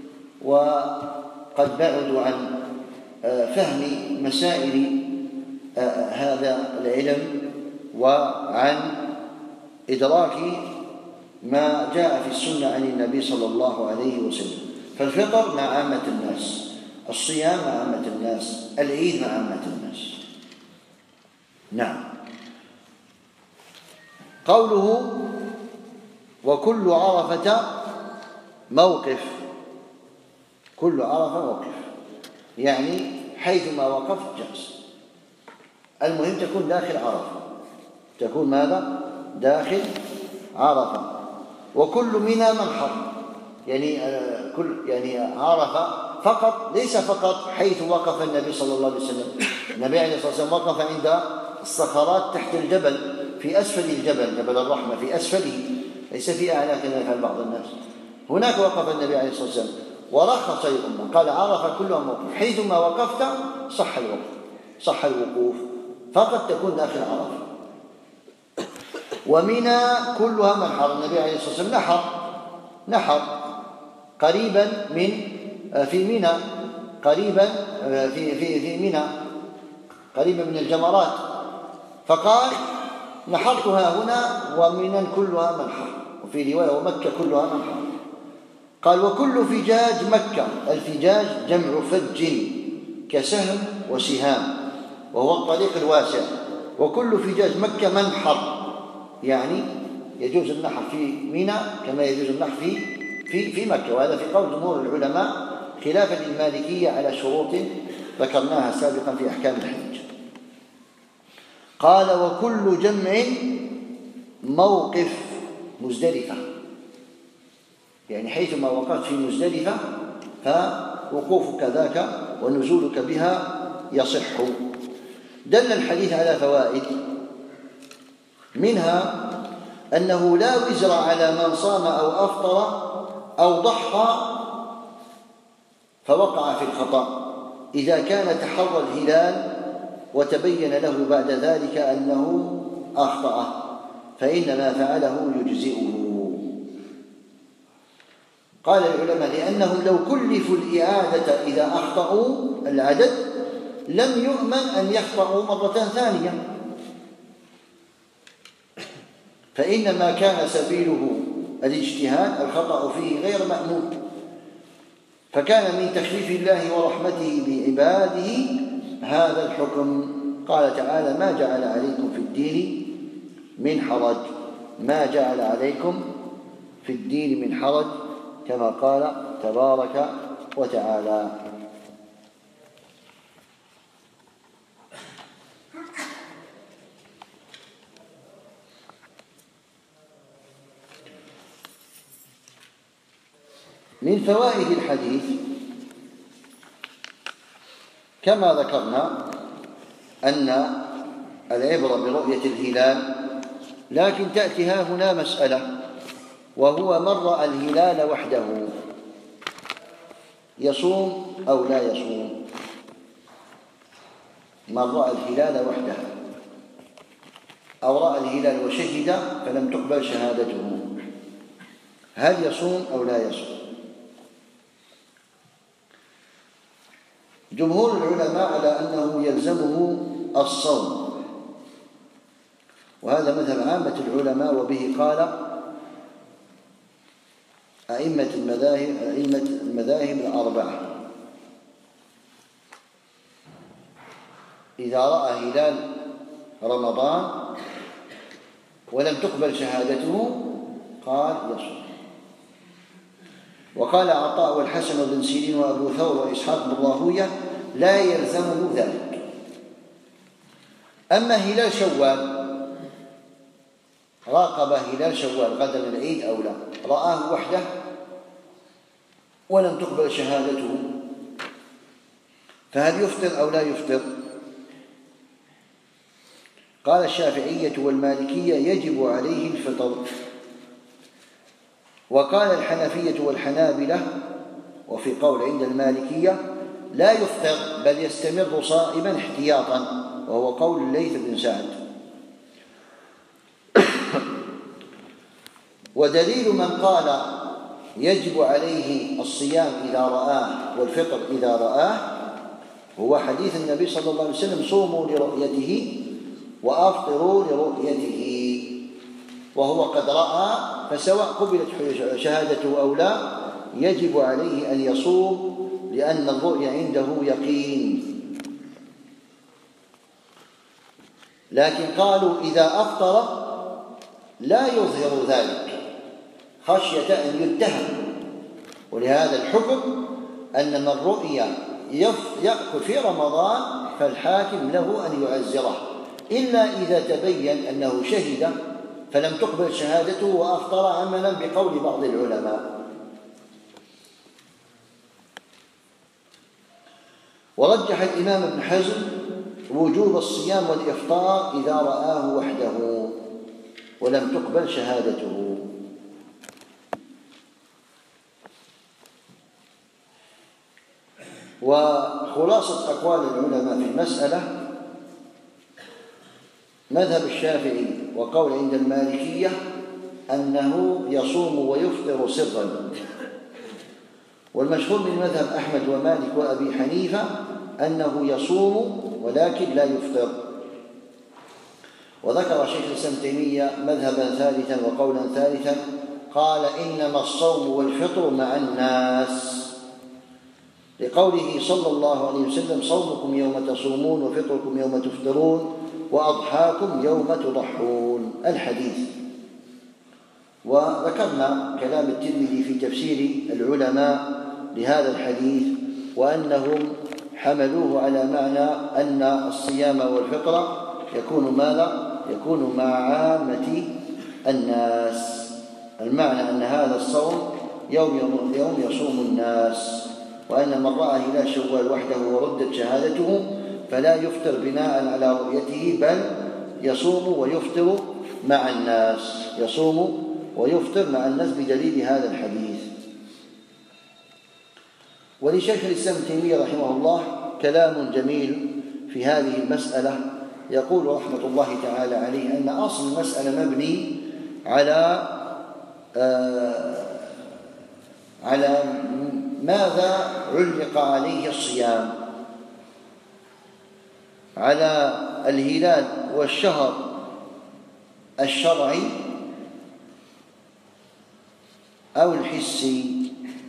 وقد بعدوا عن فهم مسائل هذا العلم وعن إدراك ما جاء في السنة عن النبي صلى الله عليه وسلم. فالفطر مع عامة الناس، الصيام مع عامة الناس، العيد مع عامة الناس. نعم. قوله وكل عرفة موقف، كل عرفة موقف يعني حيثما وقفت جاز، المهم تكون داخل عرفة، تكون ماذا؟ داخل عرفة. وكل منى منحر، يعني كل يعني عرفة فقط، ليس فقط حيث وقف النبي صلى الله عليه وسلم. النبي عليه الصلاة والسلام وقف عند الصخرات تحت الجبل، في أسفل الجبل، جبل الرحمة في أسفله، ليس في أعلى كما يفعل بعض الناس. هناك وقف النبي عليه الصلاة والسلام ورخص للأمة، قال عرفة كلها موقف، حيثما وقفت صح الوقف، صح الوقوف، فقط تكون داخل عرفة. ومنى كلها منحر، النبي عليه الصلاة والسلام نحر نحر قريبا من في منى، قريبا في في في منى قريبا من الجمرات، فقال نحرتها هنا ومنى كلها منحر، وفي رواية ومكة كلها منحر. قال وكل فجاج مكة، الفجاج جمع فج كسهم وسهام، وهو الطريق الواسع. وكل فجاج مكة منحر، يعني يجوز النحر في منى كما يجوز النحر في في في مكة، وهذا في قول جمهور العلماء خلافا للمالكية على شروط ذكرناها سابقا في أحكام الحج. قال وكل جمع موقف مزدلفة، يعني حيثما وقفت في مزدلفة فوقوفك ذاك ونزولك بها يصح. دل الحديث على فوائد، منها أنه لا وزر على من صام أو أفطر أو ضحى فوقع في الخطأ إذا كان تحرى الهلال وتبين له بعد ذلك أنه أخطأ، فإن ما فعله يجزئه. قال العلماء لأنهم لو كلفوا الإعادة إذا أخطأوا العدد لم يؤمن أن يخطأوا مرة ثانية، فإنما كان سبيله الاجتهاد، الخطأ فيه غير مأمون، فكان من تخفيف الله ورحمته بعباده هذا الحكم. قال تعالى ما جعل عليكم في الدين من حرج، ما جعل عليكم في الدين من حرج، كما قال تبارك وتعالى. من فوائد الحديث كما ذكرنا أن العبرة برؤية الهلال، لكن تأتي ها هنا مسألة، وهو من رأى الهلال وحده يصوم أو لا يصوم؟ من رأى الهلال وحده أو رأى الهلال وشهد فلم تقبل شهادته، هل يصوم أو لا يصوم؟ جمهور العلماء على أنه يلزمه الصوم، وهذا مذهب عامة العلماء، وبه قال أئمة المذاهب أئمة المذاهب الأربعة. إذا رأى هلال رمضان ولم تقبل شهادته قال يصوم. وقال عطاء والحسن بن سيرين وأبو ثور وإسحاق بن راهوية لا يلزمه ذلك. أما هلال شوال، راقب هلال شوال غدا العيد أو لا، رآه وحده ولم تقبل شهادته، فهل يفطر أو لا يفطر؟ قال الشافعية والمالكية يجب عليه الفطر، وقال الحنفية والحنابلة وفي قول عند المالكية لا يفطر بل يستمر صائما احتياطا، وهو قول الليث بن سعد. ودليل من قال يجب عليه الصيام إذا رآه والفطر إذا رآه هو حديث النبي صلى الله عليه وسلم صوموا لرؤيته وأفطروا لرؤيته، وهو قد رأى، فسواء قبلت شهادته أو لا يجب عليه أن يصوم لأن الرؤيا عنده يقين. لكن قالوا إذا أفطر لا يظهر ذلك خشية أن يتهم، ولهذا الحكم أن من رؤيا يأكل في رمضان فالحاكم له أن يعزره، إلا إذا تبين أنه شهد فلم تقبل شهادته وأفطر عملا بقول بعض العلماء. ورجح الإمام ابن حزم وجوب الصيام والإفطار إذا رآه وحده ولم تقبل شهادته. وخلاصة أقوال العلماء في المسألة مذهب الشافعي وقول عند المالكية أنه يصوم ويفطر سرا، والمشهور من مذهب أحمد ومالك وأبي حنيفة أنه يصوم ولكن لا يفطر. وذكر شيخ الإسلام ابن تيمية مذهبا ثالثا وقولا ثالثا، قال إنما الصوم والفطر مع الناس، لقوله صلى الله عليه وسلم صومكم يوم تصومون وفطركم يوم تفطرون وأضحاكم يوم تضحون الحديث. وذكرنا كلام الترمذي في تفسير العلماء لهذا الحديث، وأنهم حملوه على معنى أن الصيام والفطر يكون ماذا؟ يكون مع عامة الناس، المعنى أن هذا الصوم يوم يوم يصوم الناس، وأن من رأى هلال شوال وحده وردت شهادته فلا يفطر بناء على رؤيته بل يصوم ويفطر مع الناس، يصوم ويفطر مع الناس بدليل هذا الحديث. ولشيخ الإسلام ابن تيمية رحمه الله كلام جميل في هذه المسألة، يقول رحمة الله تعالى عليه أن أصل المسألة مبني على آه على ماذا علق عليه الصيام، على الهلال والشهر الشرعي أو الحسي.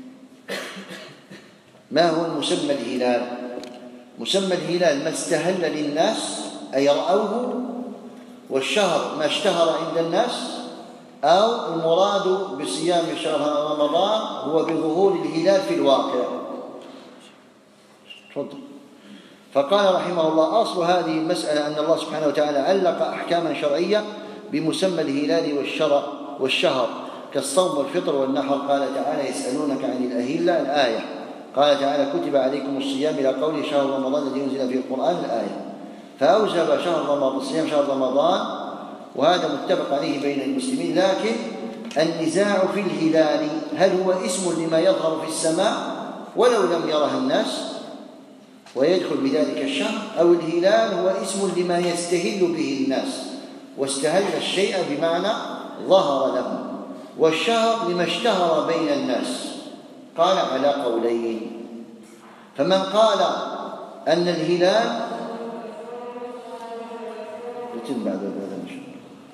ما هو المسمى الهلال؟ مسمى الهلال ما استهل للناس أي رأوه، والشهر ما اشتهر عند الناس، أو المراد بصيام شهر رمضان هو بظهور الهلال في الواقع. تفضل. فقال رحمه الله أصل هذه المسألة أن الله سبحانه وتعالى علق أحكاما شرعية بمسمى الهلال والشرع والشهر كالصوم والفطر والنحر. قال تعالى يسألونك عن الأهلة الآية، قال تعالى كتب عليكم الصيام إلى قوله شهر رمضان الذي أنزل فيه القرآن الآية، فأوجب شهر رمضان صيام شهر رمضان، وهذا متفق عليه بين المسلمين. لكن النزاع في الهلال هل هو اسم لما يظهر في السماء ولو لم يره الناس ويدخل بذلك الشهر، أو الهلال هو اسم لما يستهل به الناس واستهل الشيء بمعنى ظهر له، والشهر لما اشتهر بين الناس. قال على قولين، فمن قال أن الهلال يتم بعد هذا إن شاء الله.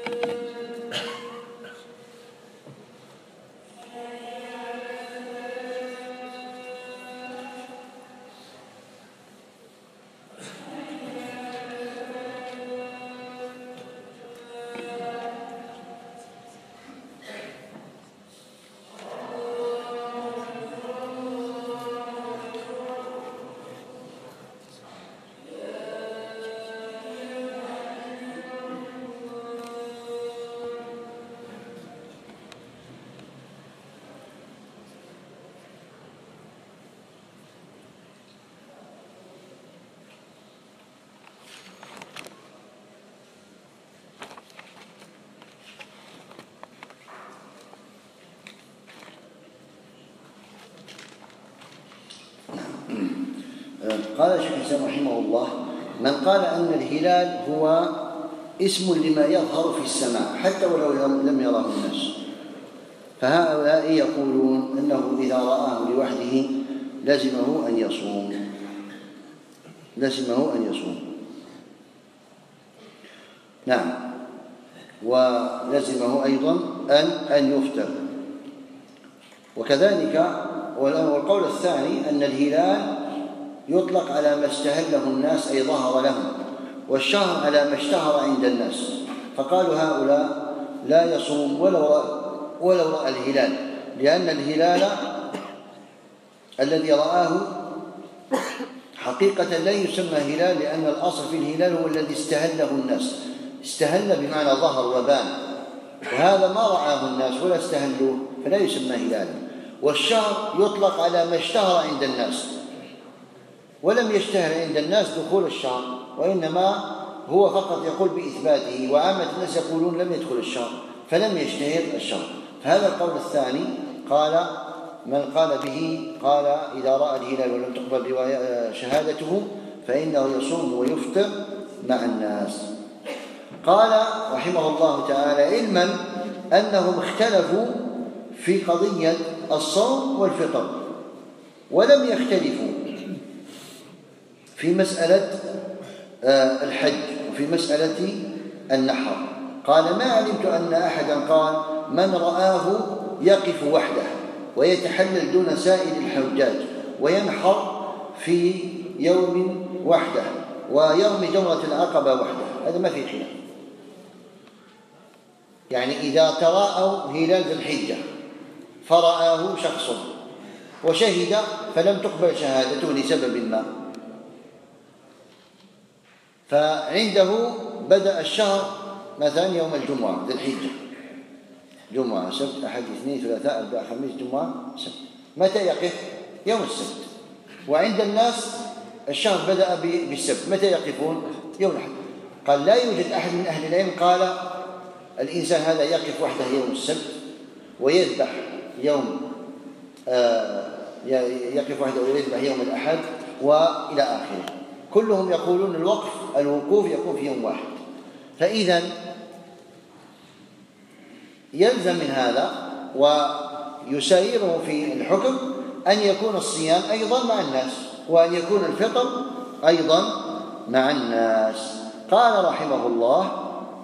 قال شيخ الإسلام رحمه الله: من قال أن الهلال هو اسم لما يظهر في السماء حتى ولو لم يراه الناس، فهؤلاء يقولون أنه إذا رآه لوحده لزمه أن يصوم لزمه أن يصوم نعم، ولزمه أيضا أن أن يفطر. وكذلك والقول الثاني أن الهلال يطلق على ما استهله الناس أي ظهر لهم، والشهر على ما اشتهر عند الناس، فقالوا هؤلاء لا يصوم ولو رأى, ولو رأى الهلال، لأن الهلال الذي رآه حقيقة لا يسمى هلال، لأن الأصل في الهلال هو الذي استهله الناس، استهل بمعنى ظهر وبان، وهذا ما رآه الناس ولا استهلوه فلا يسمى هلالا. والشهر يطلق على ما اشتهر عند الناس، ولم يشتهر عند الناس دخول الشهر، وإنما هو فقط يقول بإثباته، وعامة الناس يقولون لم يدخل الشهر فلم يشتهر الشهر. فهذا القول الثاني قال من قال به قال إذا رأى الهلال ولم تقبل شهادته فإنه يصوم ويفطر مع الناس. قال رحمه الله تعالى: علما أنهم اختلفوا في قضية الصوم والفطر، ولم يختلفوا في مسألة الحج وفي مسألة النحر. قال: ما علمت أن أحدا قال من رآه يقف وحده ويتحلل دون سائر الحجاج وينحر في يوم وحده ويرمي جمرة العقبة وحده، هذا ما في خلاف. يعني إذا تراءوا هلال ذي الحجة فرآه شخص وشهد فلم تقبل شهادته لسبب ما، فعنده بدأ الشهر مثلا يوم الجمعة ذي الحجة، جمعة سبت أحد اثنين ثلاثاء أربعاء خميس جمعة سبت، متى يقف؟ يوم السبت. وعند الناس الشهر بدأ بالسبت، متى يقفون؟ يوم الأحد. قال: لا يوجد أحد من أهل العلم قال الإنسان هذا يقف وحده يوم السبت ويذبح يوم آه يقف وحده ويذبح يوم الأحد وإلى آخره. كلهم يقولون الوقف الوقوف يكون في يوم واحد. فإذا يلزم من هذا ويسيره في الحكم أن يكون الصيام أيضا مع الناس، وأن يكون الفطر أيضا مع الناس. قال رحمه الله: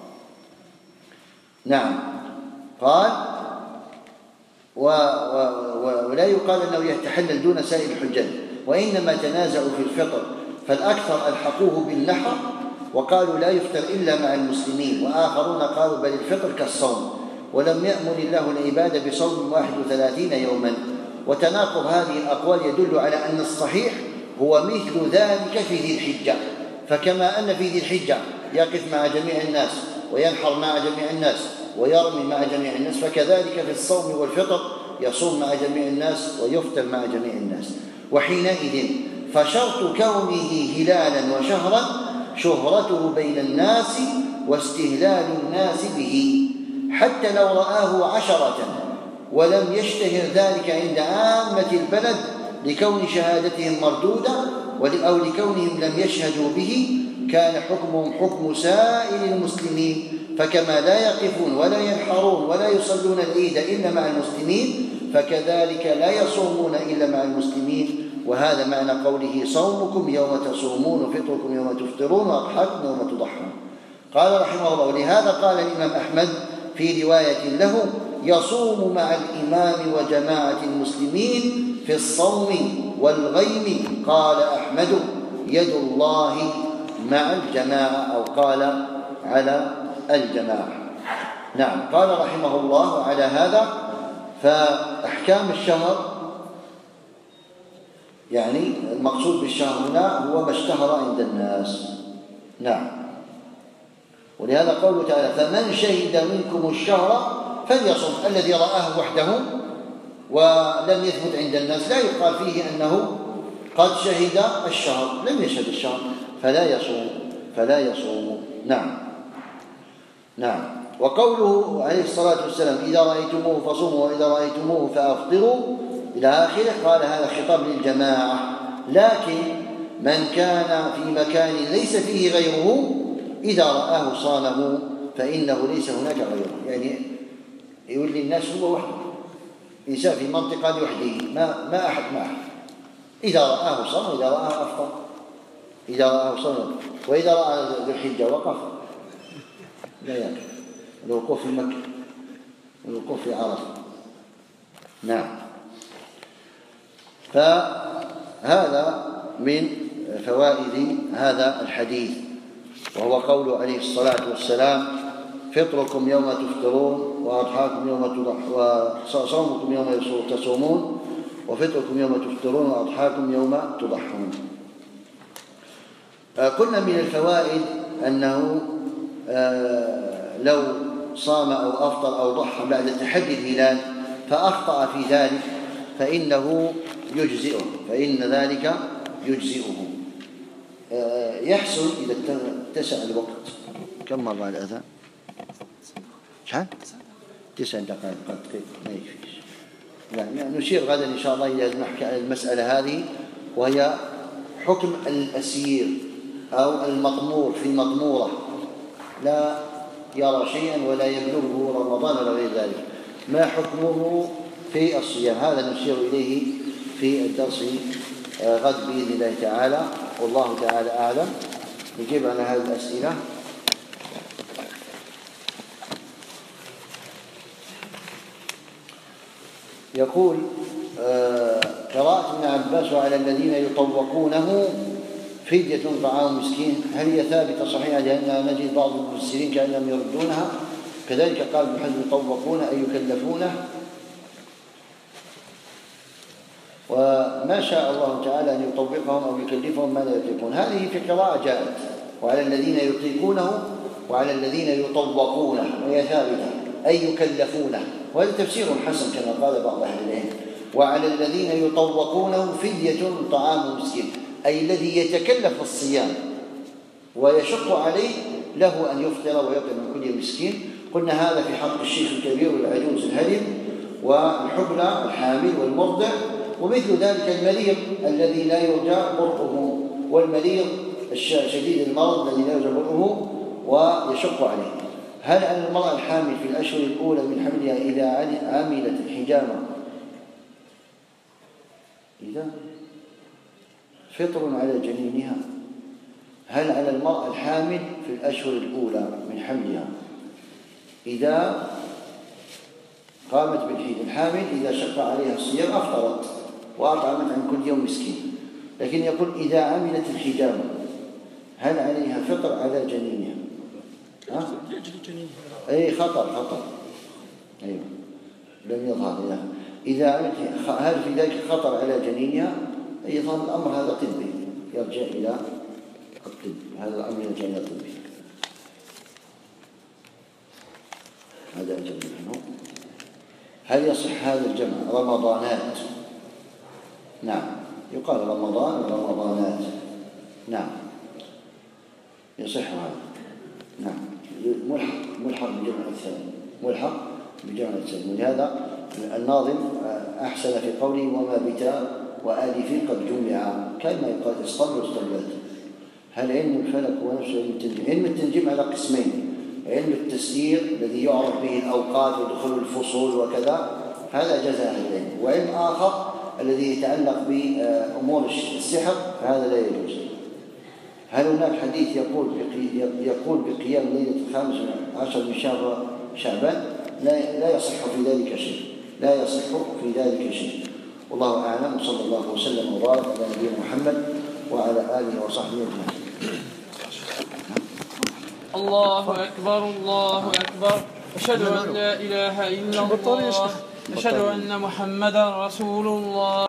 نعم، قال: و و و ولا يقال أنه يتحلل دون سائر الحجاج، وإنما تنازعوا في الفطر، فالأكثر ألحقوه بالنحر وقالوا لا يفطر إلا مع المسلمين، وآخرون قالوا بل الفطر كالصوم، ولم يأمر الله العباد بصوم واحد وثلاثين يوما. وتناقض هذه الأقوال يدل على أن الصحيح هو مثل ذلك في ذي الحجة، فكما أن في ذي الحجة يقف مع جميع الناس وينحر مع جميع الناس ويرمي مع جميع الناس، فكذلك في الصوم والفطر يصوم مع جميع الناس ويفطر مع جميع الناس. وحينئذ فشرط كونه هلالا وشهرا شهرته بين الناس واستهلال الناس به، حتى لو رآه عشرة ولم يشتهر ذلك عند عامة البلد لكون شهادتهم مردودة أو لكونهم لم يشهدوا به، كان حكمهم حكم سائر المسلمين. فكما لا يقفون ولا ينحرون ولا يصلون العيد إلا مع المسلمين، فكذلك لا يصومون إلا مع المسلمين. وهذا معنى قوله: صومكم يوم تصومون وفطركم يوم تفطرون وأضحاكم يوم تضحون. قال رحمه الله: ولهذا قال الإمام أحمد في رواية له: يصوم مع الإمام وجماعة المسلمين في الصوم والغيم. قال أحمد: يد الله مع الجماعة، أو قال على الجماعة. نعم. قال رحمه الله: على هذا فأحكام الشهر، يعني المقصود بالشهر هنا هو ما اشتهر عند الناس. نعم. ولهذا قوله تعالى: فمن شهد منكم الشهر فليصم. الذي رآه وحده ولم يثبت عند الناس لا يقال فيه أنه قد شهد الشهر، لم يشهد الشهر فلا يصوم فلا يصوم. نعم. نعم. وقوله عليه الصلاة والسلام: إذا رأيتموه فصوموا وإذا رأيتموه فأفطروا إلى آخره، قال هذا خطاب للجماعة. لكن من كان في مكان ليس فيه غيره إذا رآه صامه فإنه ليس هناك غيره. يعني يقول للناس هو وحده، إنسان في منطقة لوحده، ما ما أحد معه، إذا رآه صام وإذا رآه أفطر، إذا رآه صام، وإذا رأى ذو الحجة وقف لا يأكل. الوقوف في مكة والوقوف في عرفة. نعم. فهذا من فوائد هذا الحديث، وهو قوله عليه الصلاة والسلام: فطركم يوم تفطرون وأضحاكم يوم تضحون وصومكم يوم تصومون وفطركم يوم تفطرون وأضحاكم يوم تضحون. قلنا من الفوائد أنه لو صام أو أفطر أو ضحى بعد تحدي الهلال فأخطأ في ذلك فإنه يجزئه فإن ذلك يجزئه. يحصل إذا اتسع الوقت. كم مرة الأذان؟ شحال؟ تسع دقائق قد ما يكفيش. يعني نشير غدا إن شاء الله إلى المسألة هذه، وهي حكم الأسير أو المطمور في مطمورة لا يرى شيئا ولا يبلغه رمضان ولا غير ذلك، ما حكمه في الصيام؟ هذا نشير إليه في الدرس غد بإذن الله تعالى، والله تعالى أعلم. نجيب على هذه الأسئلة. يقول قراءة ابن عباس: وعلى الذين يطوقونه فدية طعام مسكين، هل هي ثابتة صحيحة؟ لأننا نجد بعض المفسرين كأنهم يردونها. كذلك قال ابن حزم: يطوقون أي يكلفونه. وما شاء الله تعالى أن يطوقهم أو يكلفهم ما لا يطيقون. هذه في قراءة جاءت: وعلى الذين يطيقونه وعلى الذين يطوقونه، وهي ثابتة أي يكلفونه، وهذا تفسير حسن كما قال بعض أهل العلم. وعلى الذين يطوقونه فدية طعام مسكين، أي الذي يتكلف الصيام ويشق عليه له أن يفطر ويطعم من كل مسكين. قلنا هذا في حق الشيخ الكبير والعجوز الهرم والحبلى الحامل والمرضع، ومثل ذلك المريض الذي لا يرجى برؤه، والمريض شديد المرض الذي لا يرجى برؤه ويشق عليه. هل على المرأة الحامل في الأشهر الأولى من حملها إذا عملت الحجامة إذا فطر على جنينها؟ هل على المرأة الحامل في الأشهر الأولى من حملها إذا قامت بالحيض، الحامل إذا شق عليها الصيام أفطرت وأطعمت عن كل يوم مسكين، لكن يقول إذا عملت الحجامة هل عليها فطر على جنينها؟ ها؟ أي خطر خطر أيوة لم يظهر لها. إذا عملت هل في ذلك خطر على جنينها؟ يظهر الأمر هذا طبي يرجع إلى الطب، هذا الأمر يرجع إلى الطب. هذا أجل منه. هل يصح هذا الجمع رمضانات؟ نعم، يقال رمضان ورمضانات. نعم يصح هذا. نعم، ملحق ملحق بجمع الثاني، ملحق بجمع الثاني. ولهذا الناظم أحسن في قوله: وما بتاء وآلف قد جمع، كما يقال اصطبر واصطبرت. هل علم الفلك هو نفسه علم التنجيم؟ علم التنجيم على قسمين: علم التسيير الذي يعرف به الأوقات ودخول الفصول وكذا، هذا جزاء أهل العلم، وعلم آخر الذي يتعلق بأمور السحر فهذا لا يجوز. هل هناك حديث يقول يقول بقيام ليلة الخامس عشر من شهر شعبان؟ لا, لا يصح في ذلك شيء، لا يصح في ذلك شيء. والله أعلم، وصلى الله وسلم وبارك على نبينا محمد وعلى آله وصحبه أجمعين. الله أكبر الله أكبر، أشهد أن لا إله إلا الله، أشهد أن محمدا رسول الله.